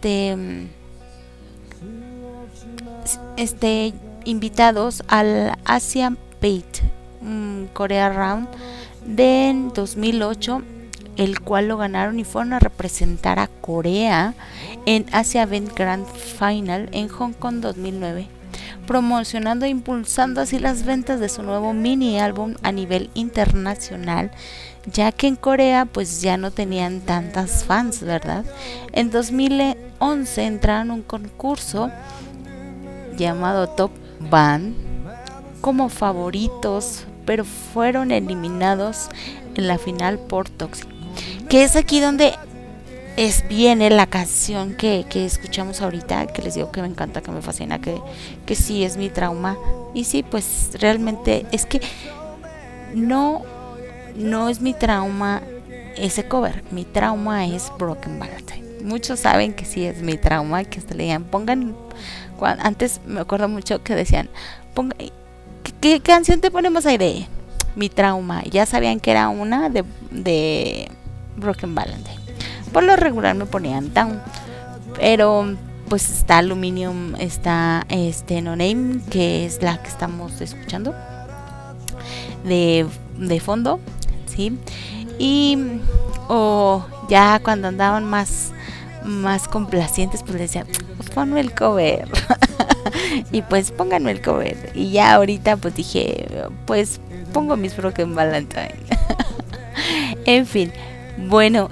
invitados al Asia Beat Korea Round de 2008, el cual lo ganaron y fueron a representar a Corea en Asia Event Grand Final en Hong Kong 2009, promocionando e impulsando así las ventas de su nuevo mini álbum a nivel internacional, ya que en Corea pues ya no tenían tantas fans, ¿verdad? En 2011 entraron a un concurso llamado Top Band como favoritos, pero fueron eliminados en la final por Toxic, que es aquí donde viene la canción que escuchamos ahorita, que les digo que me encanta, que me fascina, que sí es mi trauma. Y sí, pues realmente es que no es mi trauma ese cover, mi trauma es Broken Valentine. Muchos saben que sí es mi trauma, que hasta le digan, pongan, antes me acuerdo mucho que decían, ¿qué canción te ponemos ahí de mi trauma? Ya sabían que era una de Broken Valentine. Por lo regular me ponían Down, pero pues está Aluminium, está No Name, que es la que estamos escuchando de fondo, ¿sí? Y ya cuando andaban más complacientes, pues decían, pues ponme el cover. Y pues pónganme el cover. Y ya ahorita pues dije, pues pongo mis Broken Valentine. En fin, bueno,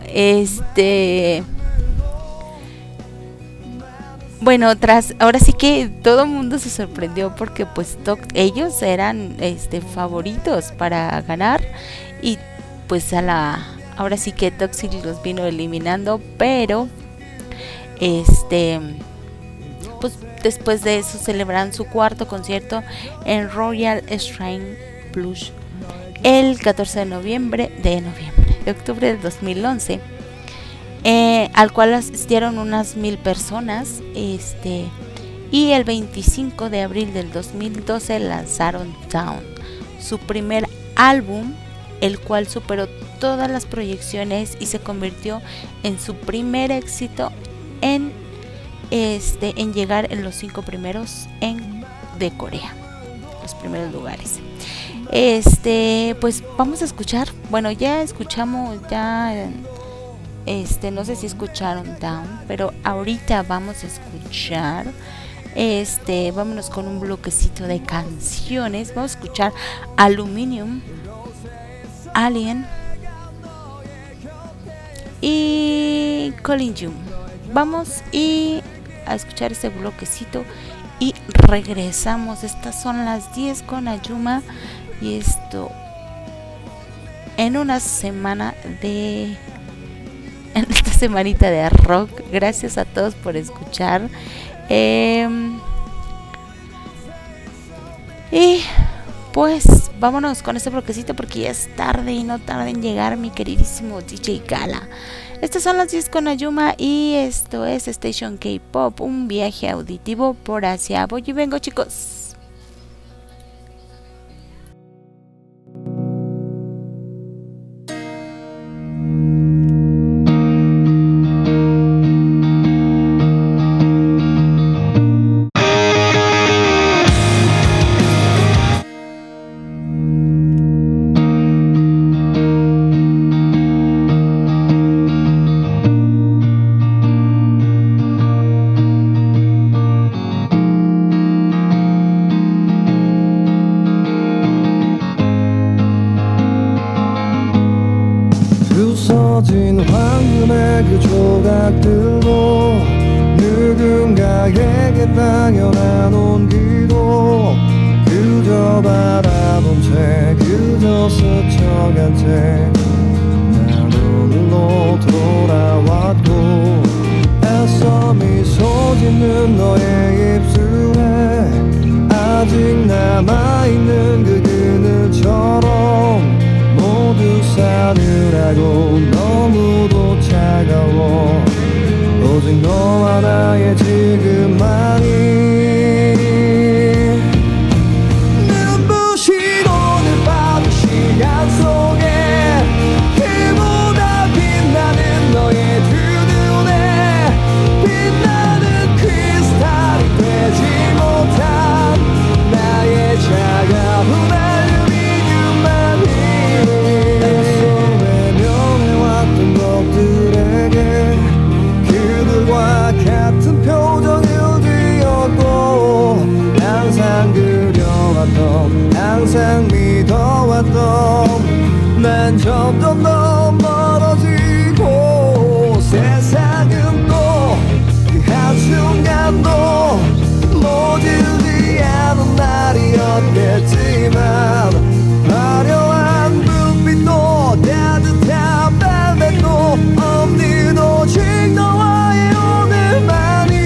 bueno, ahora sí que todo el mundo se sorprendió porque pues ellos eran favoritos para ganar y pues ahora sí que Toxic los vino eliminando, pero pues después de eso celebran su cuarto concierto en Royal Shrine Plus el 14 de octubre del 2011, al cual asistieron unas 1000 personas, y el 25 de abril del 2012 lanzaron Down, su primer álbum, el cual superó todas las proyecciones y se convirtió en su primer éxito en llegar en los 5 primeros de Corea, los primeros lugares. Pues vamos a escuchar, bueno, ya escuchamos, no sé si escucharon Down, pero ahorita vamos a escuchar, vámonos con un bloquecito de canciones. Vamos a escuchar Aluminium, Alien y Calling You. Vamos a escuchar ese bloquecito y regresamos. Estas son las 10 con Ayuma, y esto en esta semanita de rock. Gracias a todos por escuchar, y pues vámonos con este bloquecito porque ya es tarde y no tarda en llegar mi queridísimo DJ Gala. Estas son las 10 con Ayuma y esto es Station K-Pop, un viaje auditivo por Asia. Voy y vengo, chicos. 부서진 황금의 그 조각들도 누군가에겐 당연한 온기도 그저 바라본 채 그저 스쳐간 채 난 오늘로 돌아왔고 애써 미소 짓는 너의 입술에 아직 남아있는 그 그늘처럼 모두 싸늘하고 너무도 차가워 오직 너와 나의 지금만이 눈부신 오늘 밤 시간 속에 그보다 빛나는 너의 두 눈에 빛나는 크리스탈이 되지 못한 나의 차가운 알루미늄만이 외면해왔던 것들에게 그들과 같은 표정을 지었고 항상 그려왔던 항상 믿어왔던 난 점점 더 멀어지고 세상은 또 그 한순간도 모질지 않은 날이었겠지만 화려한 불빛도 따뜻한 밤에도 없는 오직 너와의 오늘만이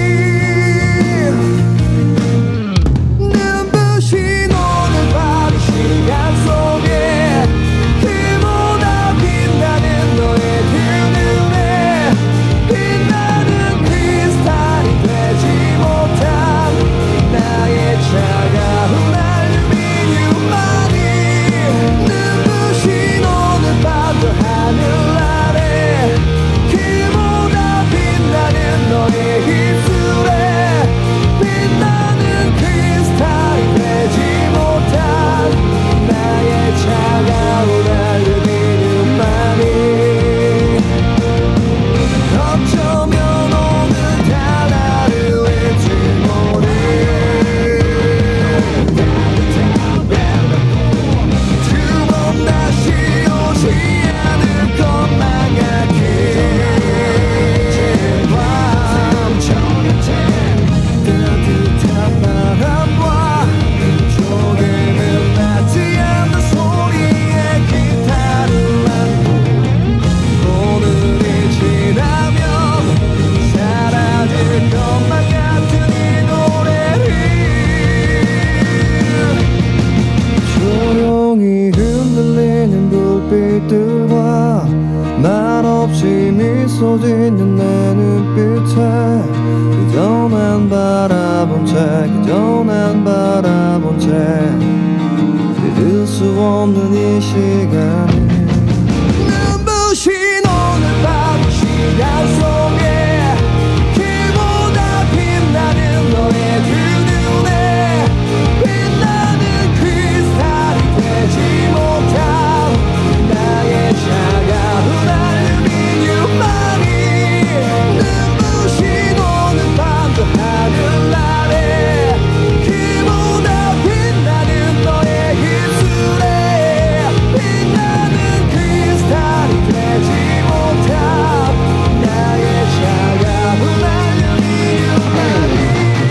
눈부신 오늘 밤 시간 속에 그보다 빛나는 너의 두 눈에 빛나는 크리스탈이 되지 못한 나의 차가운 알루미늄 못해 잊을 수 없는 이 시간을 눈부신 오늘 밤 시간 속에 그보다 빛나는 너의 두 눈에 빛나는 크리스탈이 되지 못한 나의 차가운 알루미늄만이 눈부신 오늘 밤도 하늘 아래 그보다 빛나는 너의 입술에 빛나는 크리스탈이 되지 못한 나의 차가운 알루미늄만이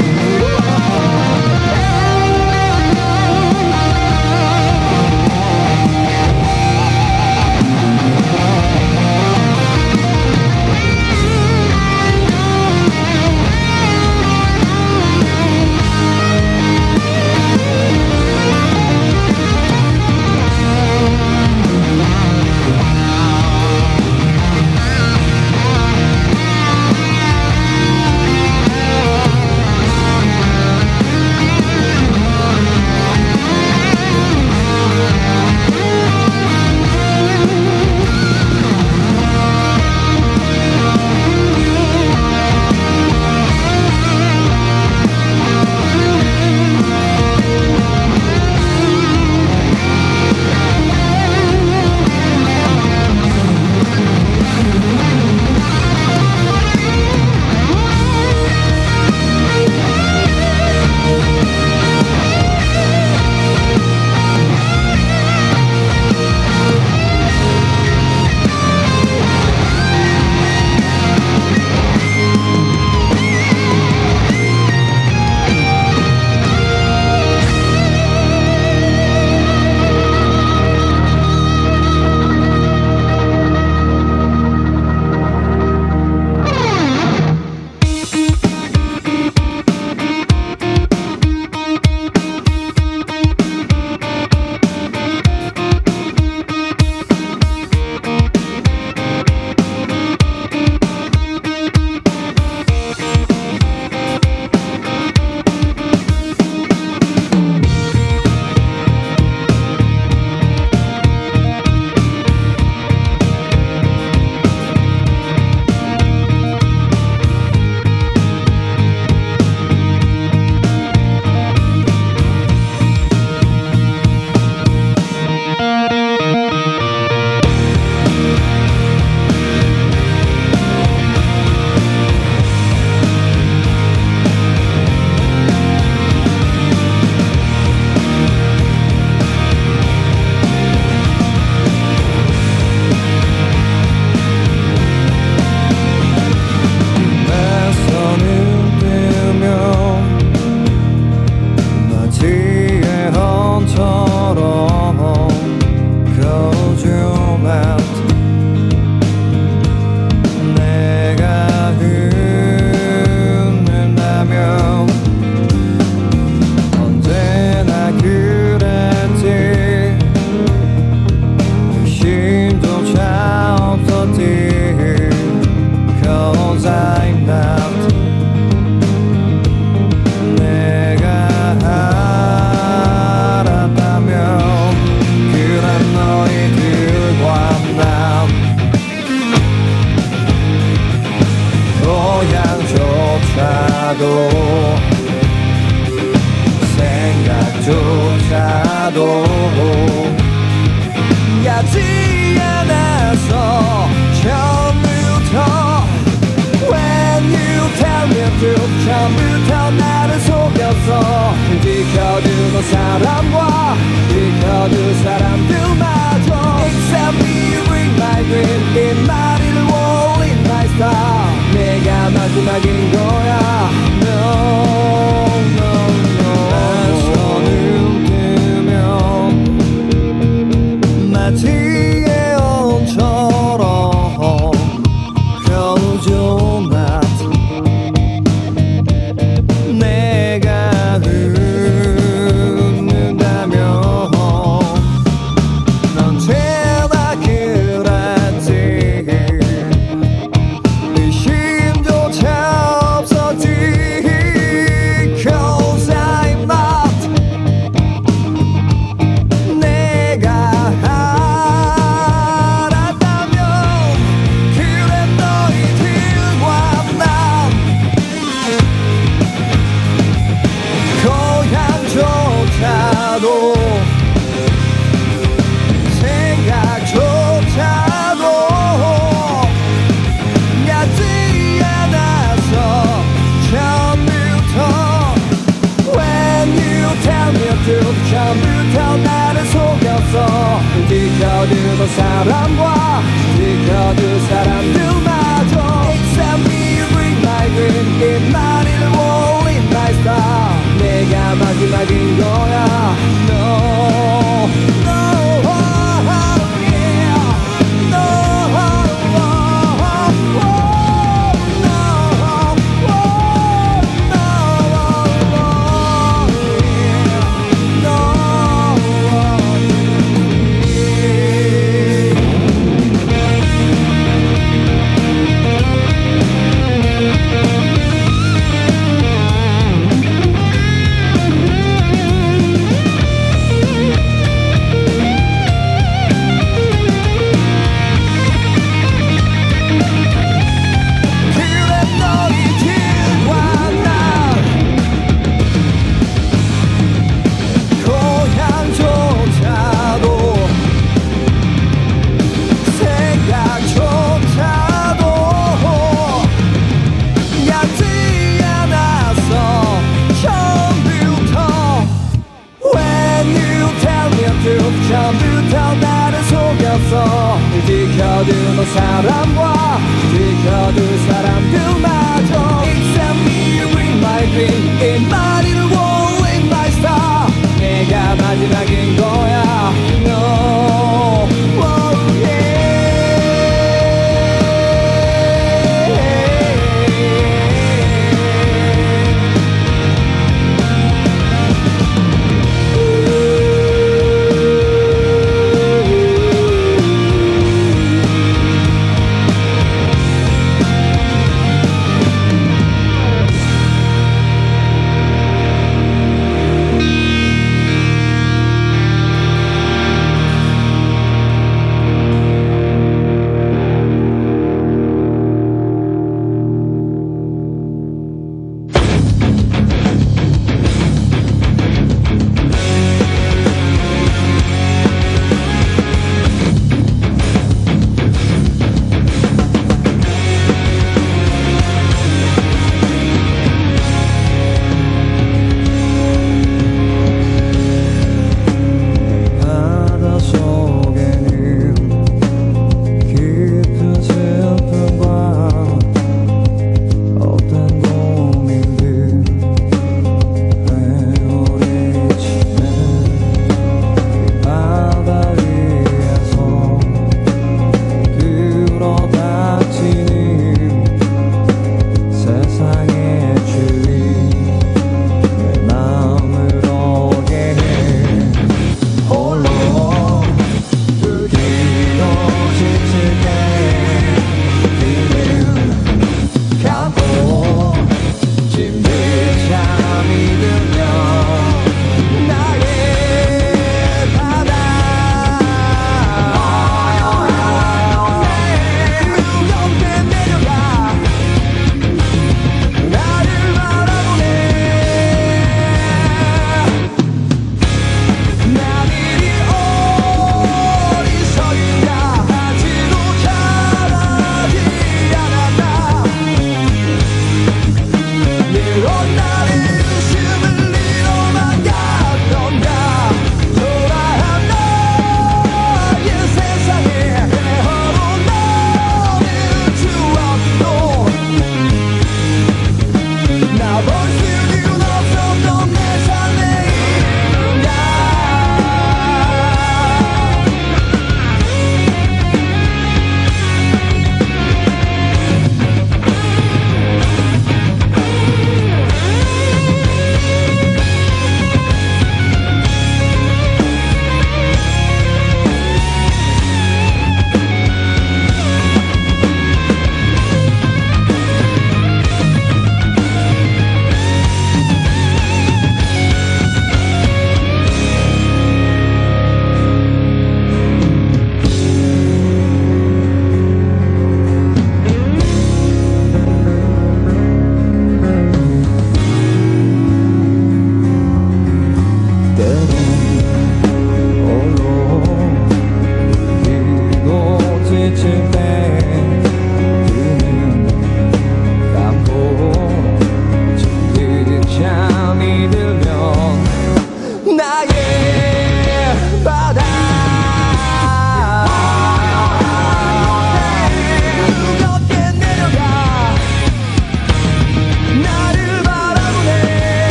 생각조차도 가지 않아서 처음부터 When you tell me the truth 처음부터 나를 속였어 지켜주는 사람과 지켜줄 사람들마저 Except me bring my dream in my little world in my star 내가 마지막인 거야 No no no 손을 뜨면 마치 예언처럼 겨우죠 낮 내가 웃는다면 넌 죄다 그랬지 의심조차 없었지 Cause I'm not 생각조차도 나지 않아서 처음부터 When you tell me the truth 처음부터 나를 속였어 지켜주던 사람과 지켜줄 사람들마저 Except me you bring my dream in my little world in my star 내가 마지막인 거야 No No oh, yeah. No oh, oh, oh, no oh, no yeah. No 처음부터 나를 속였어 지켜주는 사람과 지켜줄 사람들마저 Except me you bring my dream in my little world in my star 내가 마지막인 거야 No oh, yeah.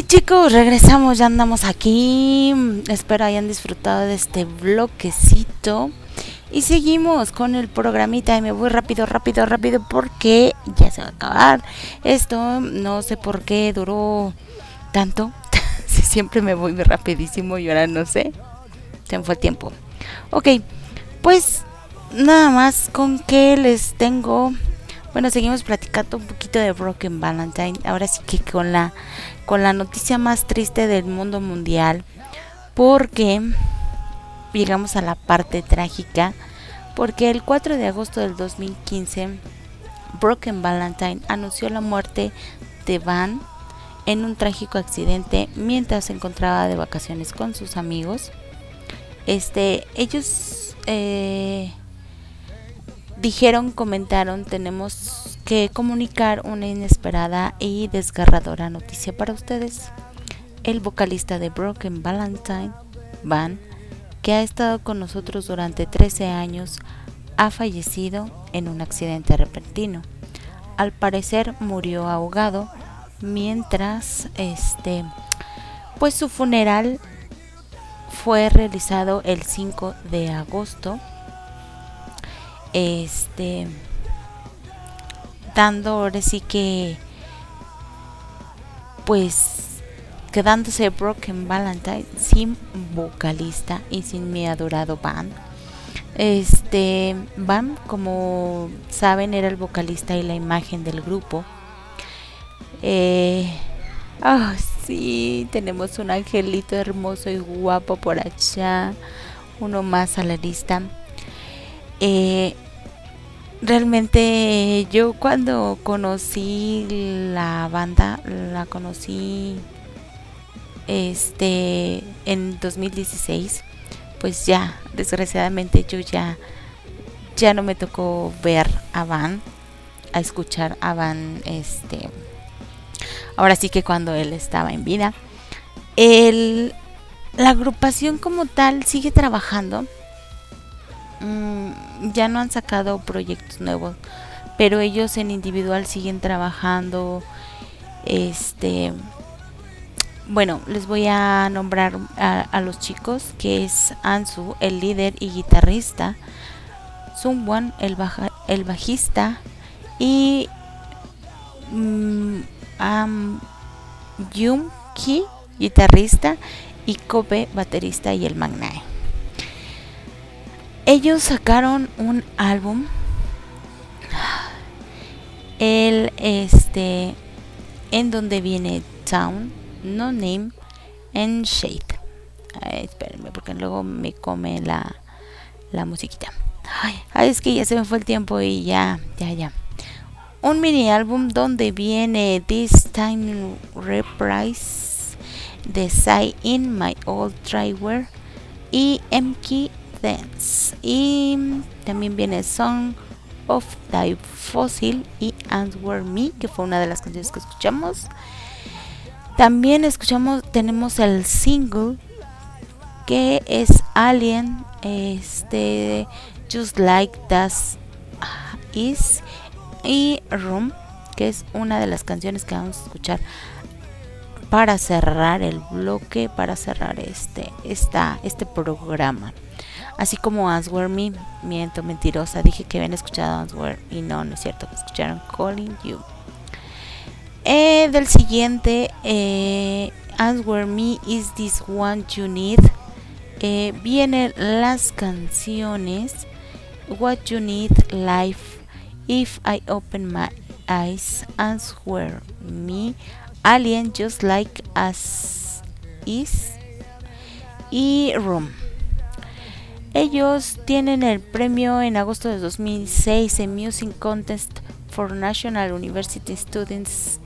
chicos, regresamos, ya andamos aquí. Espero hayan disfrutado de este bloquecito. Y seguimos con el programita. Y me voy rápido porque ya se va a acabar. Esto no sé por qué duró tanto. Si siempre me voy rapidísimo y ahora no sé. Se me fue el tiempo. Ok, pues nada más con que les tengo. Bueno, seguimos platicando un poquito de Broken Valentine. Ahora sí que con la noticia más triste del mundo mundial. Porque llegamos a la parte trágica. Porque el 4 de agosto del 2015, Broken Valentine anunció la muerte de Van en un trágico accidente mientras se encontraba de vacaciones con sus amigos. Ellos comentaron, tenemos que comunicar una inesperada y desgarradora noticia para ustedes. El vocalista de Broken Valentine, Van, que ha estado con nosotros durante 13 años, ha fallecido en un accidente repentino. Al parecer murió ahogado mientras pues su funeral fue realizado el 5 de agosto. Dando ahora sí que pues quedándose Broken Valentine sin vocalista y sin mi adorado Van. Van, como saben, era el vocalista y la imagen del grupo. Sí, tenemos un angelito hermoso y guapo por allá, uno más a la lista. Realmente yo cuando conocí la banda, la conocí en 2016, pues ya, desgraciadamente yo ya no me tocó ver a Van, a escuchar a Van, ahora sí que cuando él estaba en vida. La agrupación como tal sigue trabajando. Ya no han sacado proyectos nuevos, pero ellos en individual siguen trabajando. Bueno, les voy a nombrar a los chicos, que es Ansu, el líder y guitarrista, Sungwon, el bajista, y Yoon-ki, guitarrista, y Kobe, baterista, y el Magnae. Ellos sacaron un álbum, en donde viene Town, No Name and Shade. Espérenme porque luego me come la musiquita. Ay, es que ya se me fue el tiempo y ya. Un mini álbum donde viene This Time Reprise, The Sigh in My Old Driveway y MK Dance. Y también viene Song of Thy Fossil y Answer Me, que fue una de las canciones que escuchamos. También tenemos el single, que es Alien, Just Like That Is, y Room, que es una de las canciones que vamos a escuchar para cerrar el bloque, para cerrar este programa. Así como Answer Me, miento, mentirosa, dije que habían escuchado Answer y no es cierto, que escucharon Calling You. Del siguiente, Answer Me, Is This One You Need, vienen las canciones What You Need, Life, If I Open My Eyes, Answer Me, Alien, Just Like As Is y Room. Ellos tienen el premio en agosto de 2006 en Music Contest for National University Students.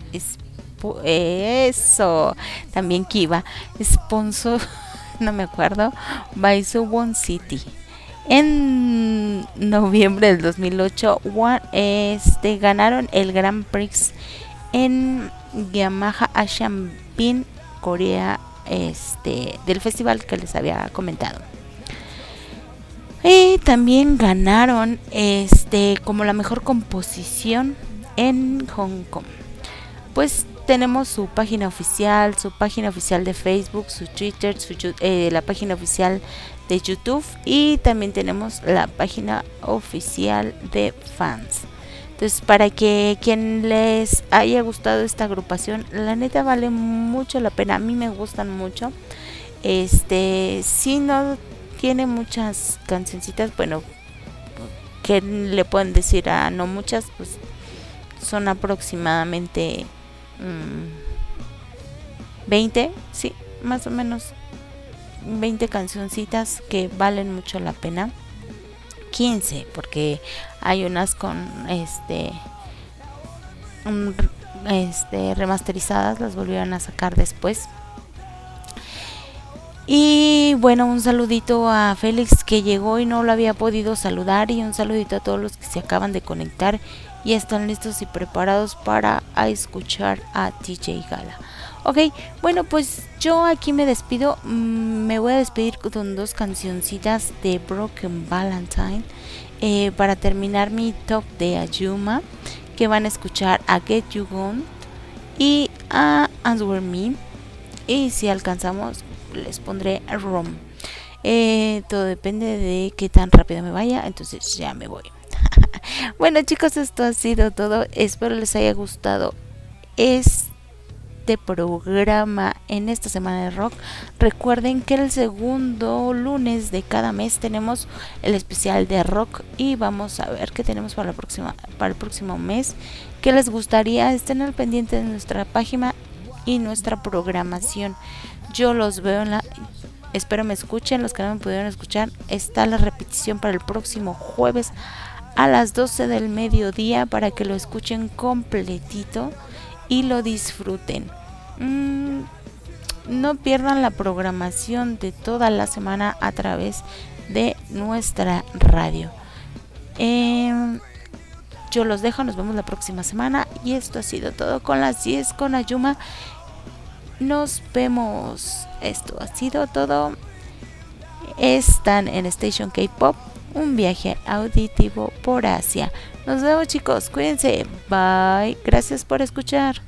Eso, también Kiva, sponsor, no me acuerdo, by Suwon City. En noviembre del 2008 ganaron el Grand Prix en Yamaha Asian Bin, Corea, del festival que les había comentado. Y también ganaron como la mejor composición en Hong Kong. Pues tenemos su página oficial de Facebook, su Twitter, la página oficial de YouTube, y también tenemos la página oficial de fans. Entonces, para que quien les haya gustado esta agrupación, la neta vale mucho la pena. A mí me gustan mucho. Si no tiene muchas cancioncitas, bueno, ¿qué le pueden decir a no muchas? Pues son aproximadamente 20, sí, más o menos 20 cancioncitas que valen mucho la pena. 15, porque hay unas con remasterizadas, las volvieron a sacar después. Y bueno, un saludito a Félix, que llegó y no lo había podido saludar, y un saludito a todos los que se acaban de conectar y están listos y preparados para escuchar a DJ Gala. Ok, bueno, pues yo aquí me despido. Me voy a despedir con 2 cancioncitas de Broken Valentine para terminar mi top de Ayuma, que van a escuchar a Get You Gone y a Answer Me, y si alcanzamos les pondré a Rom. Todo depende de qué tan rápido me vaya, entonces ya me voy. Bueno, chicos, esto ha sido todo. Espero les haya gustado este programa en esta semana de rock. Recuerden que el segundo lunes de cada mes tenemos el especial de rock, y vamos a ver qué tenemos para el próximo mes. ¿Qué les gustaría? Estén al pendiente de nuestra página y nuestra programación. Yo los veo espero me escuchen. Los que no me pudieron escuchar, está la repetición para el próximo jueves a las 12 del mediodía, para que lo escuchen completito y lo disfruten. No pierdan la programación de toda la semana a través de nuestra radio. Yo los dejo, nos vemos la próxima semana, y esto ha sido todo con las 10 con Ayuma. Nos vemos. Esto ha sido todo. Están en Station K-Pop, un viaje auditivo por Asia. Nos vemos, chicos, cuídense, bye, gracias por escuchar.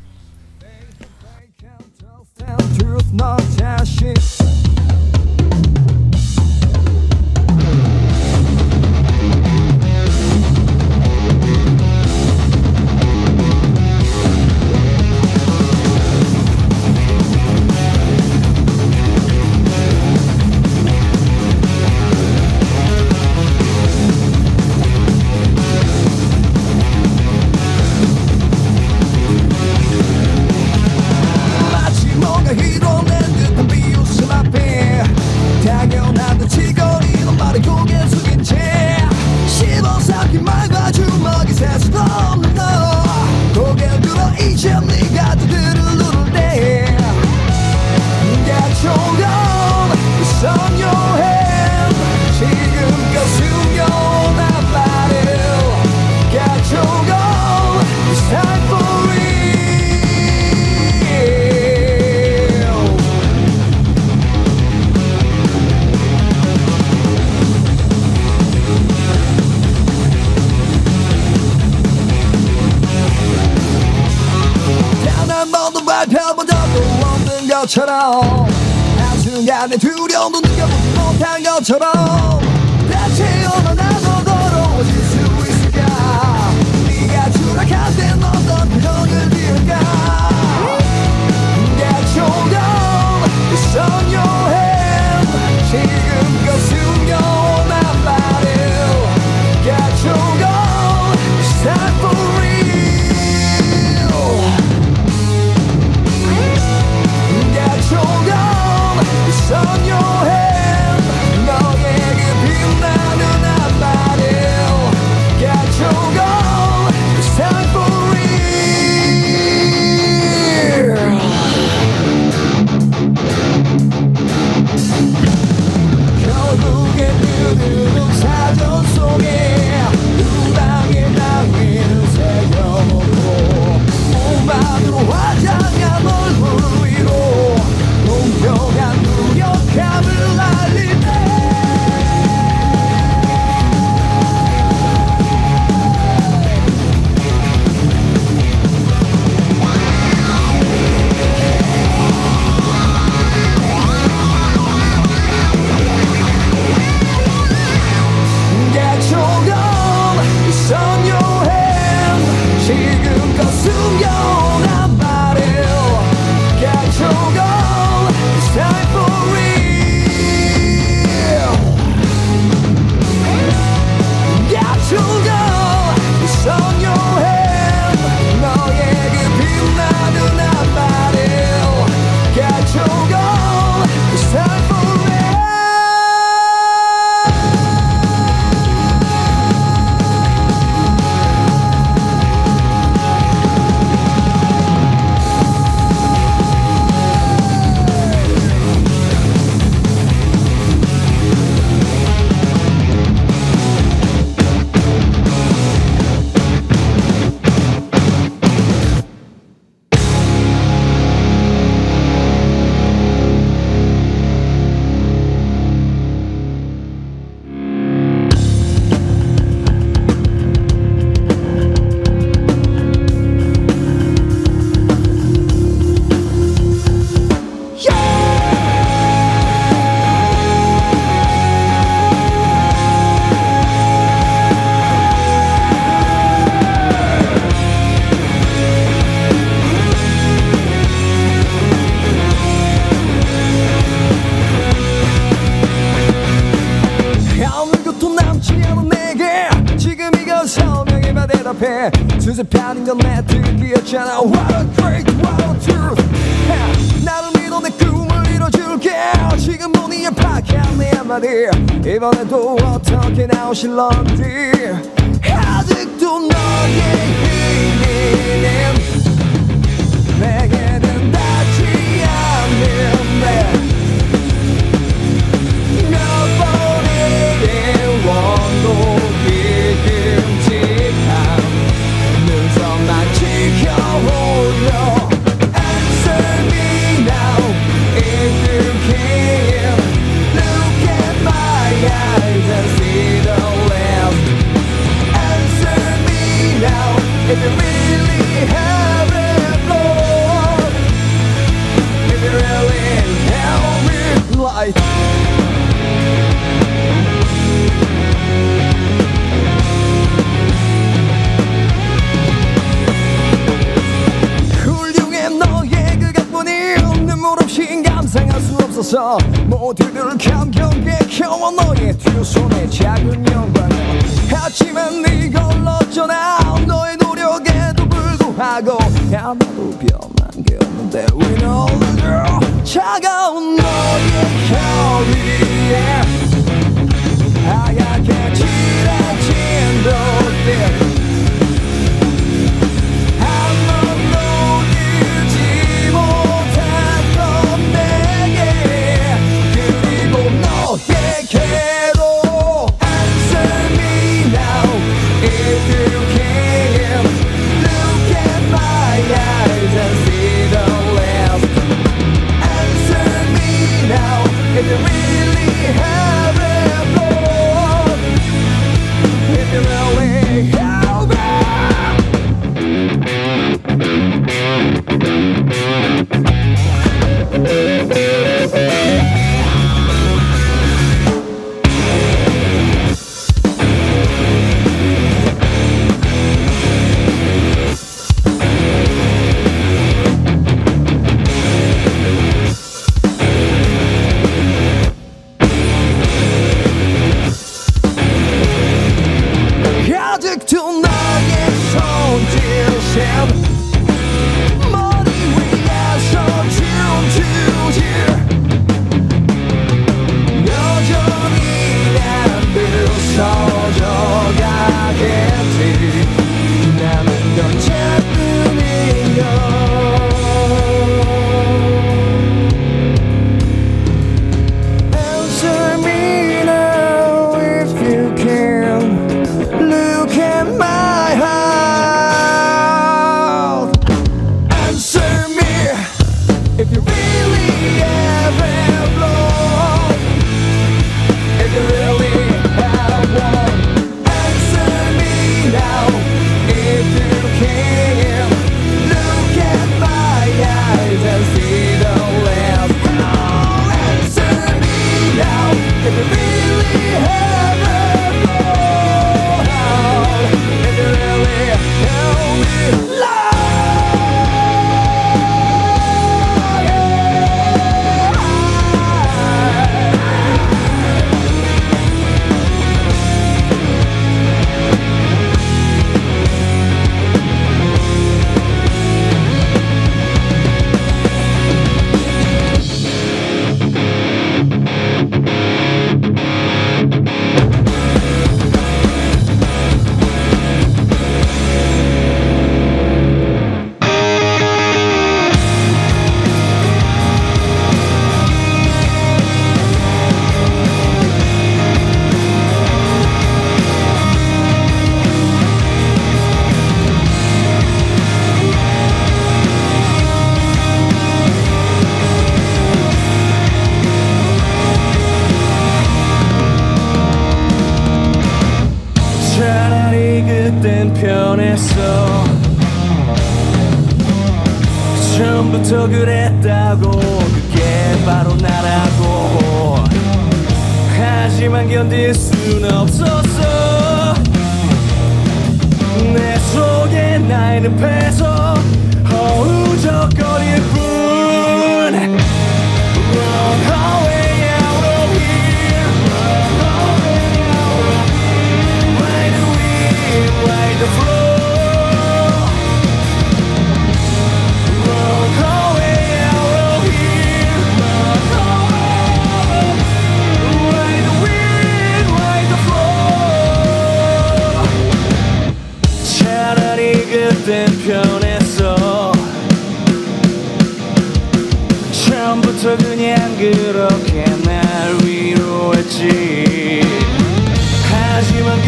것처럼 한순간에 두려움도 느껴보지 못한 것처럼 대체 얼마나 더 더러워질 수 있을까. 네가 추락할 땐 어떤 표정을 지을까. Get your gun, it's on your hand. 지금껏 숨겨온 말을 Get your gun, it's time for real. Get your gun, it's on your hand. 너에게 빛나는 말을 Get your gun, it's time for real. 결국엔 그들은 사전 속에 우방의 따위를 새겨놓고 몸만으로 화장한 얼굴 위로 공평한 무력함을 날릴 때 앞에 수습하는 건 내 특기였잖아. What a great, what a truth. 나를 믿어 내 꿈을 이뤄줄게. 지금 보니 팍한 내 한마디 이번에도 어떻게 나오실런지. 아직도 너의 힘이는 내게는 닿지 않는데 몇 번의 원곡이 끔찍한 눈썹만 지켜올려. Answer me now if you can. Look at my eyes and see the left. Answer me now if you really have it, Lord. If you really help me like 훌륭해 너의 그 각본이 눈물 없이 감상할 수 없어서 모두들 감격에 겨워 너의 두 손에 작은 영광을. 하지만 이걸 어쩌나 너의 노력에도 불구하고 하나도 변한 게 없는데 We know the girl. 차가운 너의 혈위에 하얗게 칠해진 돌빛 If you really have it, Lord. If you really have 아직도 나의 손짓은 머리 위에서 춤추지. 여전히 난 부서져 가겠지. 남은 건 자뿐인걸. Answer me now if you can. Look at my heart. Answer me if you really have it, Lord. If you really have one. Answer me now if you can. Look at my eyes and see the left. Oh, answer me now if you really have it, Lord. If you really help me, Lord. 차라리 그땐 편했어. 처음부터 그랬다고. 그게 바로 나라고. 하지만 견딜 순 없었어. 내 속에 나의 늪에서 허우적거릴 뿐. Run away out of here. Run away out of here. Ride the wind, ride the flow.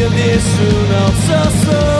this not so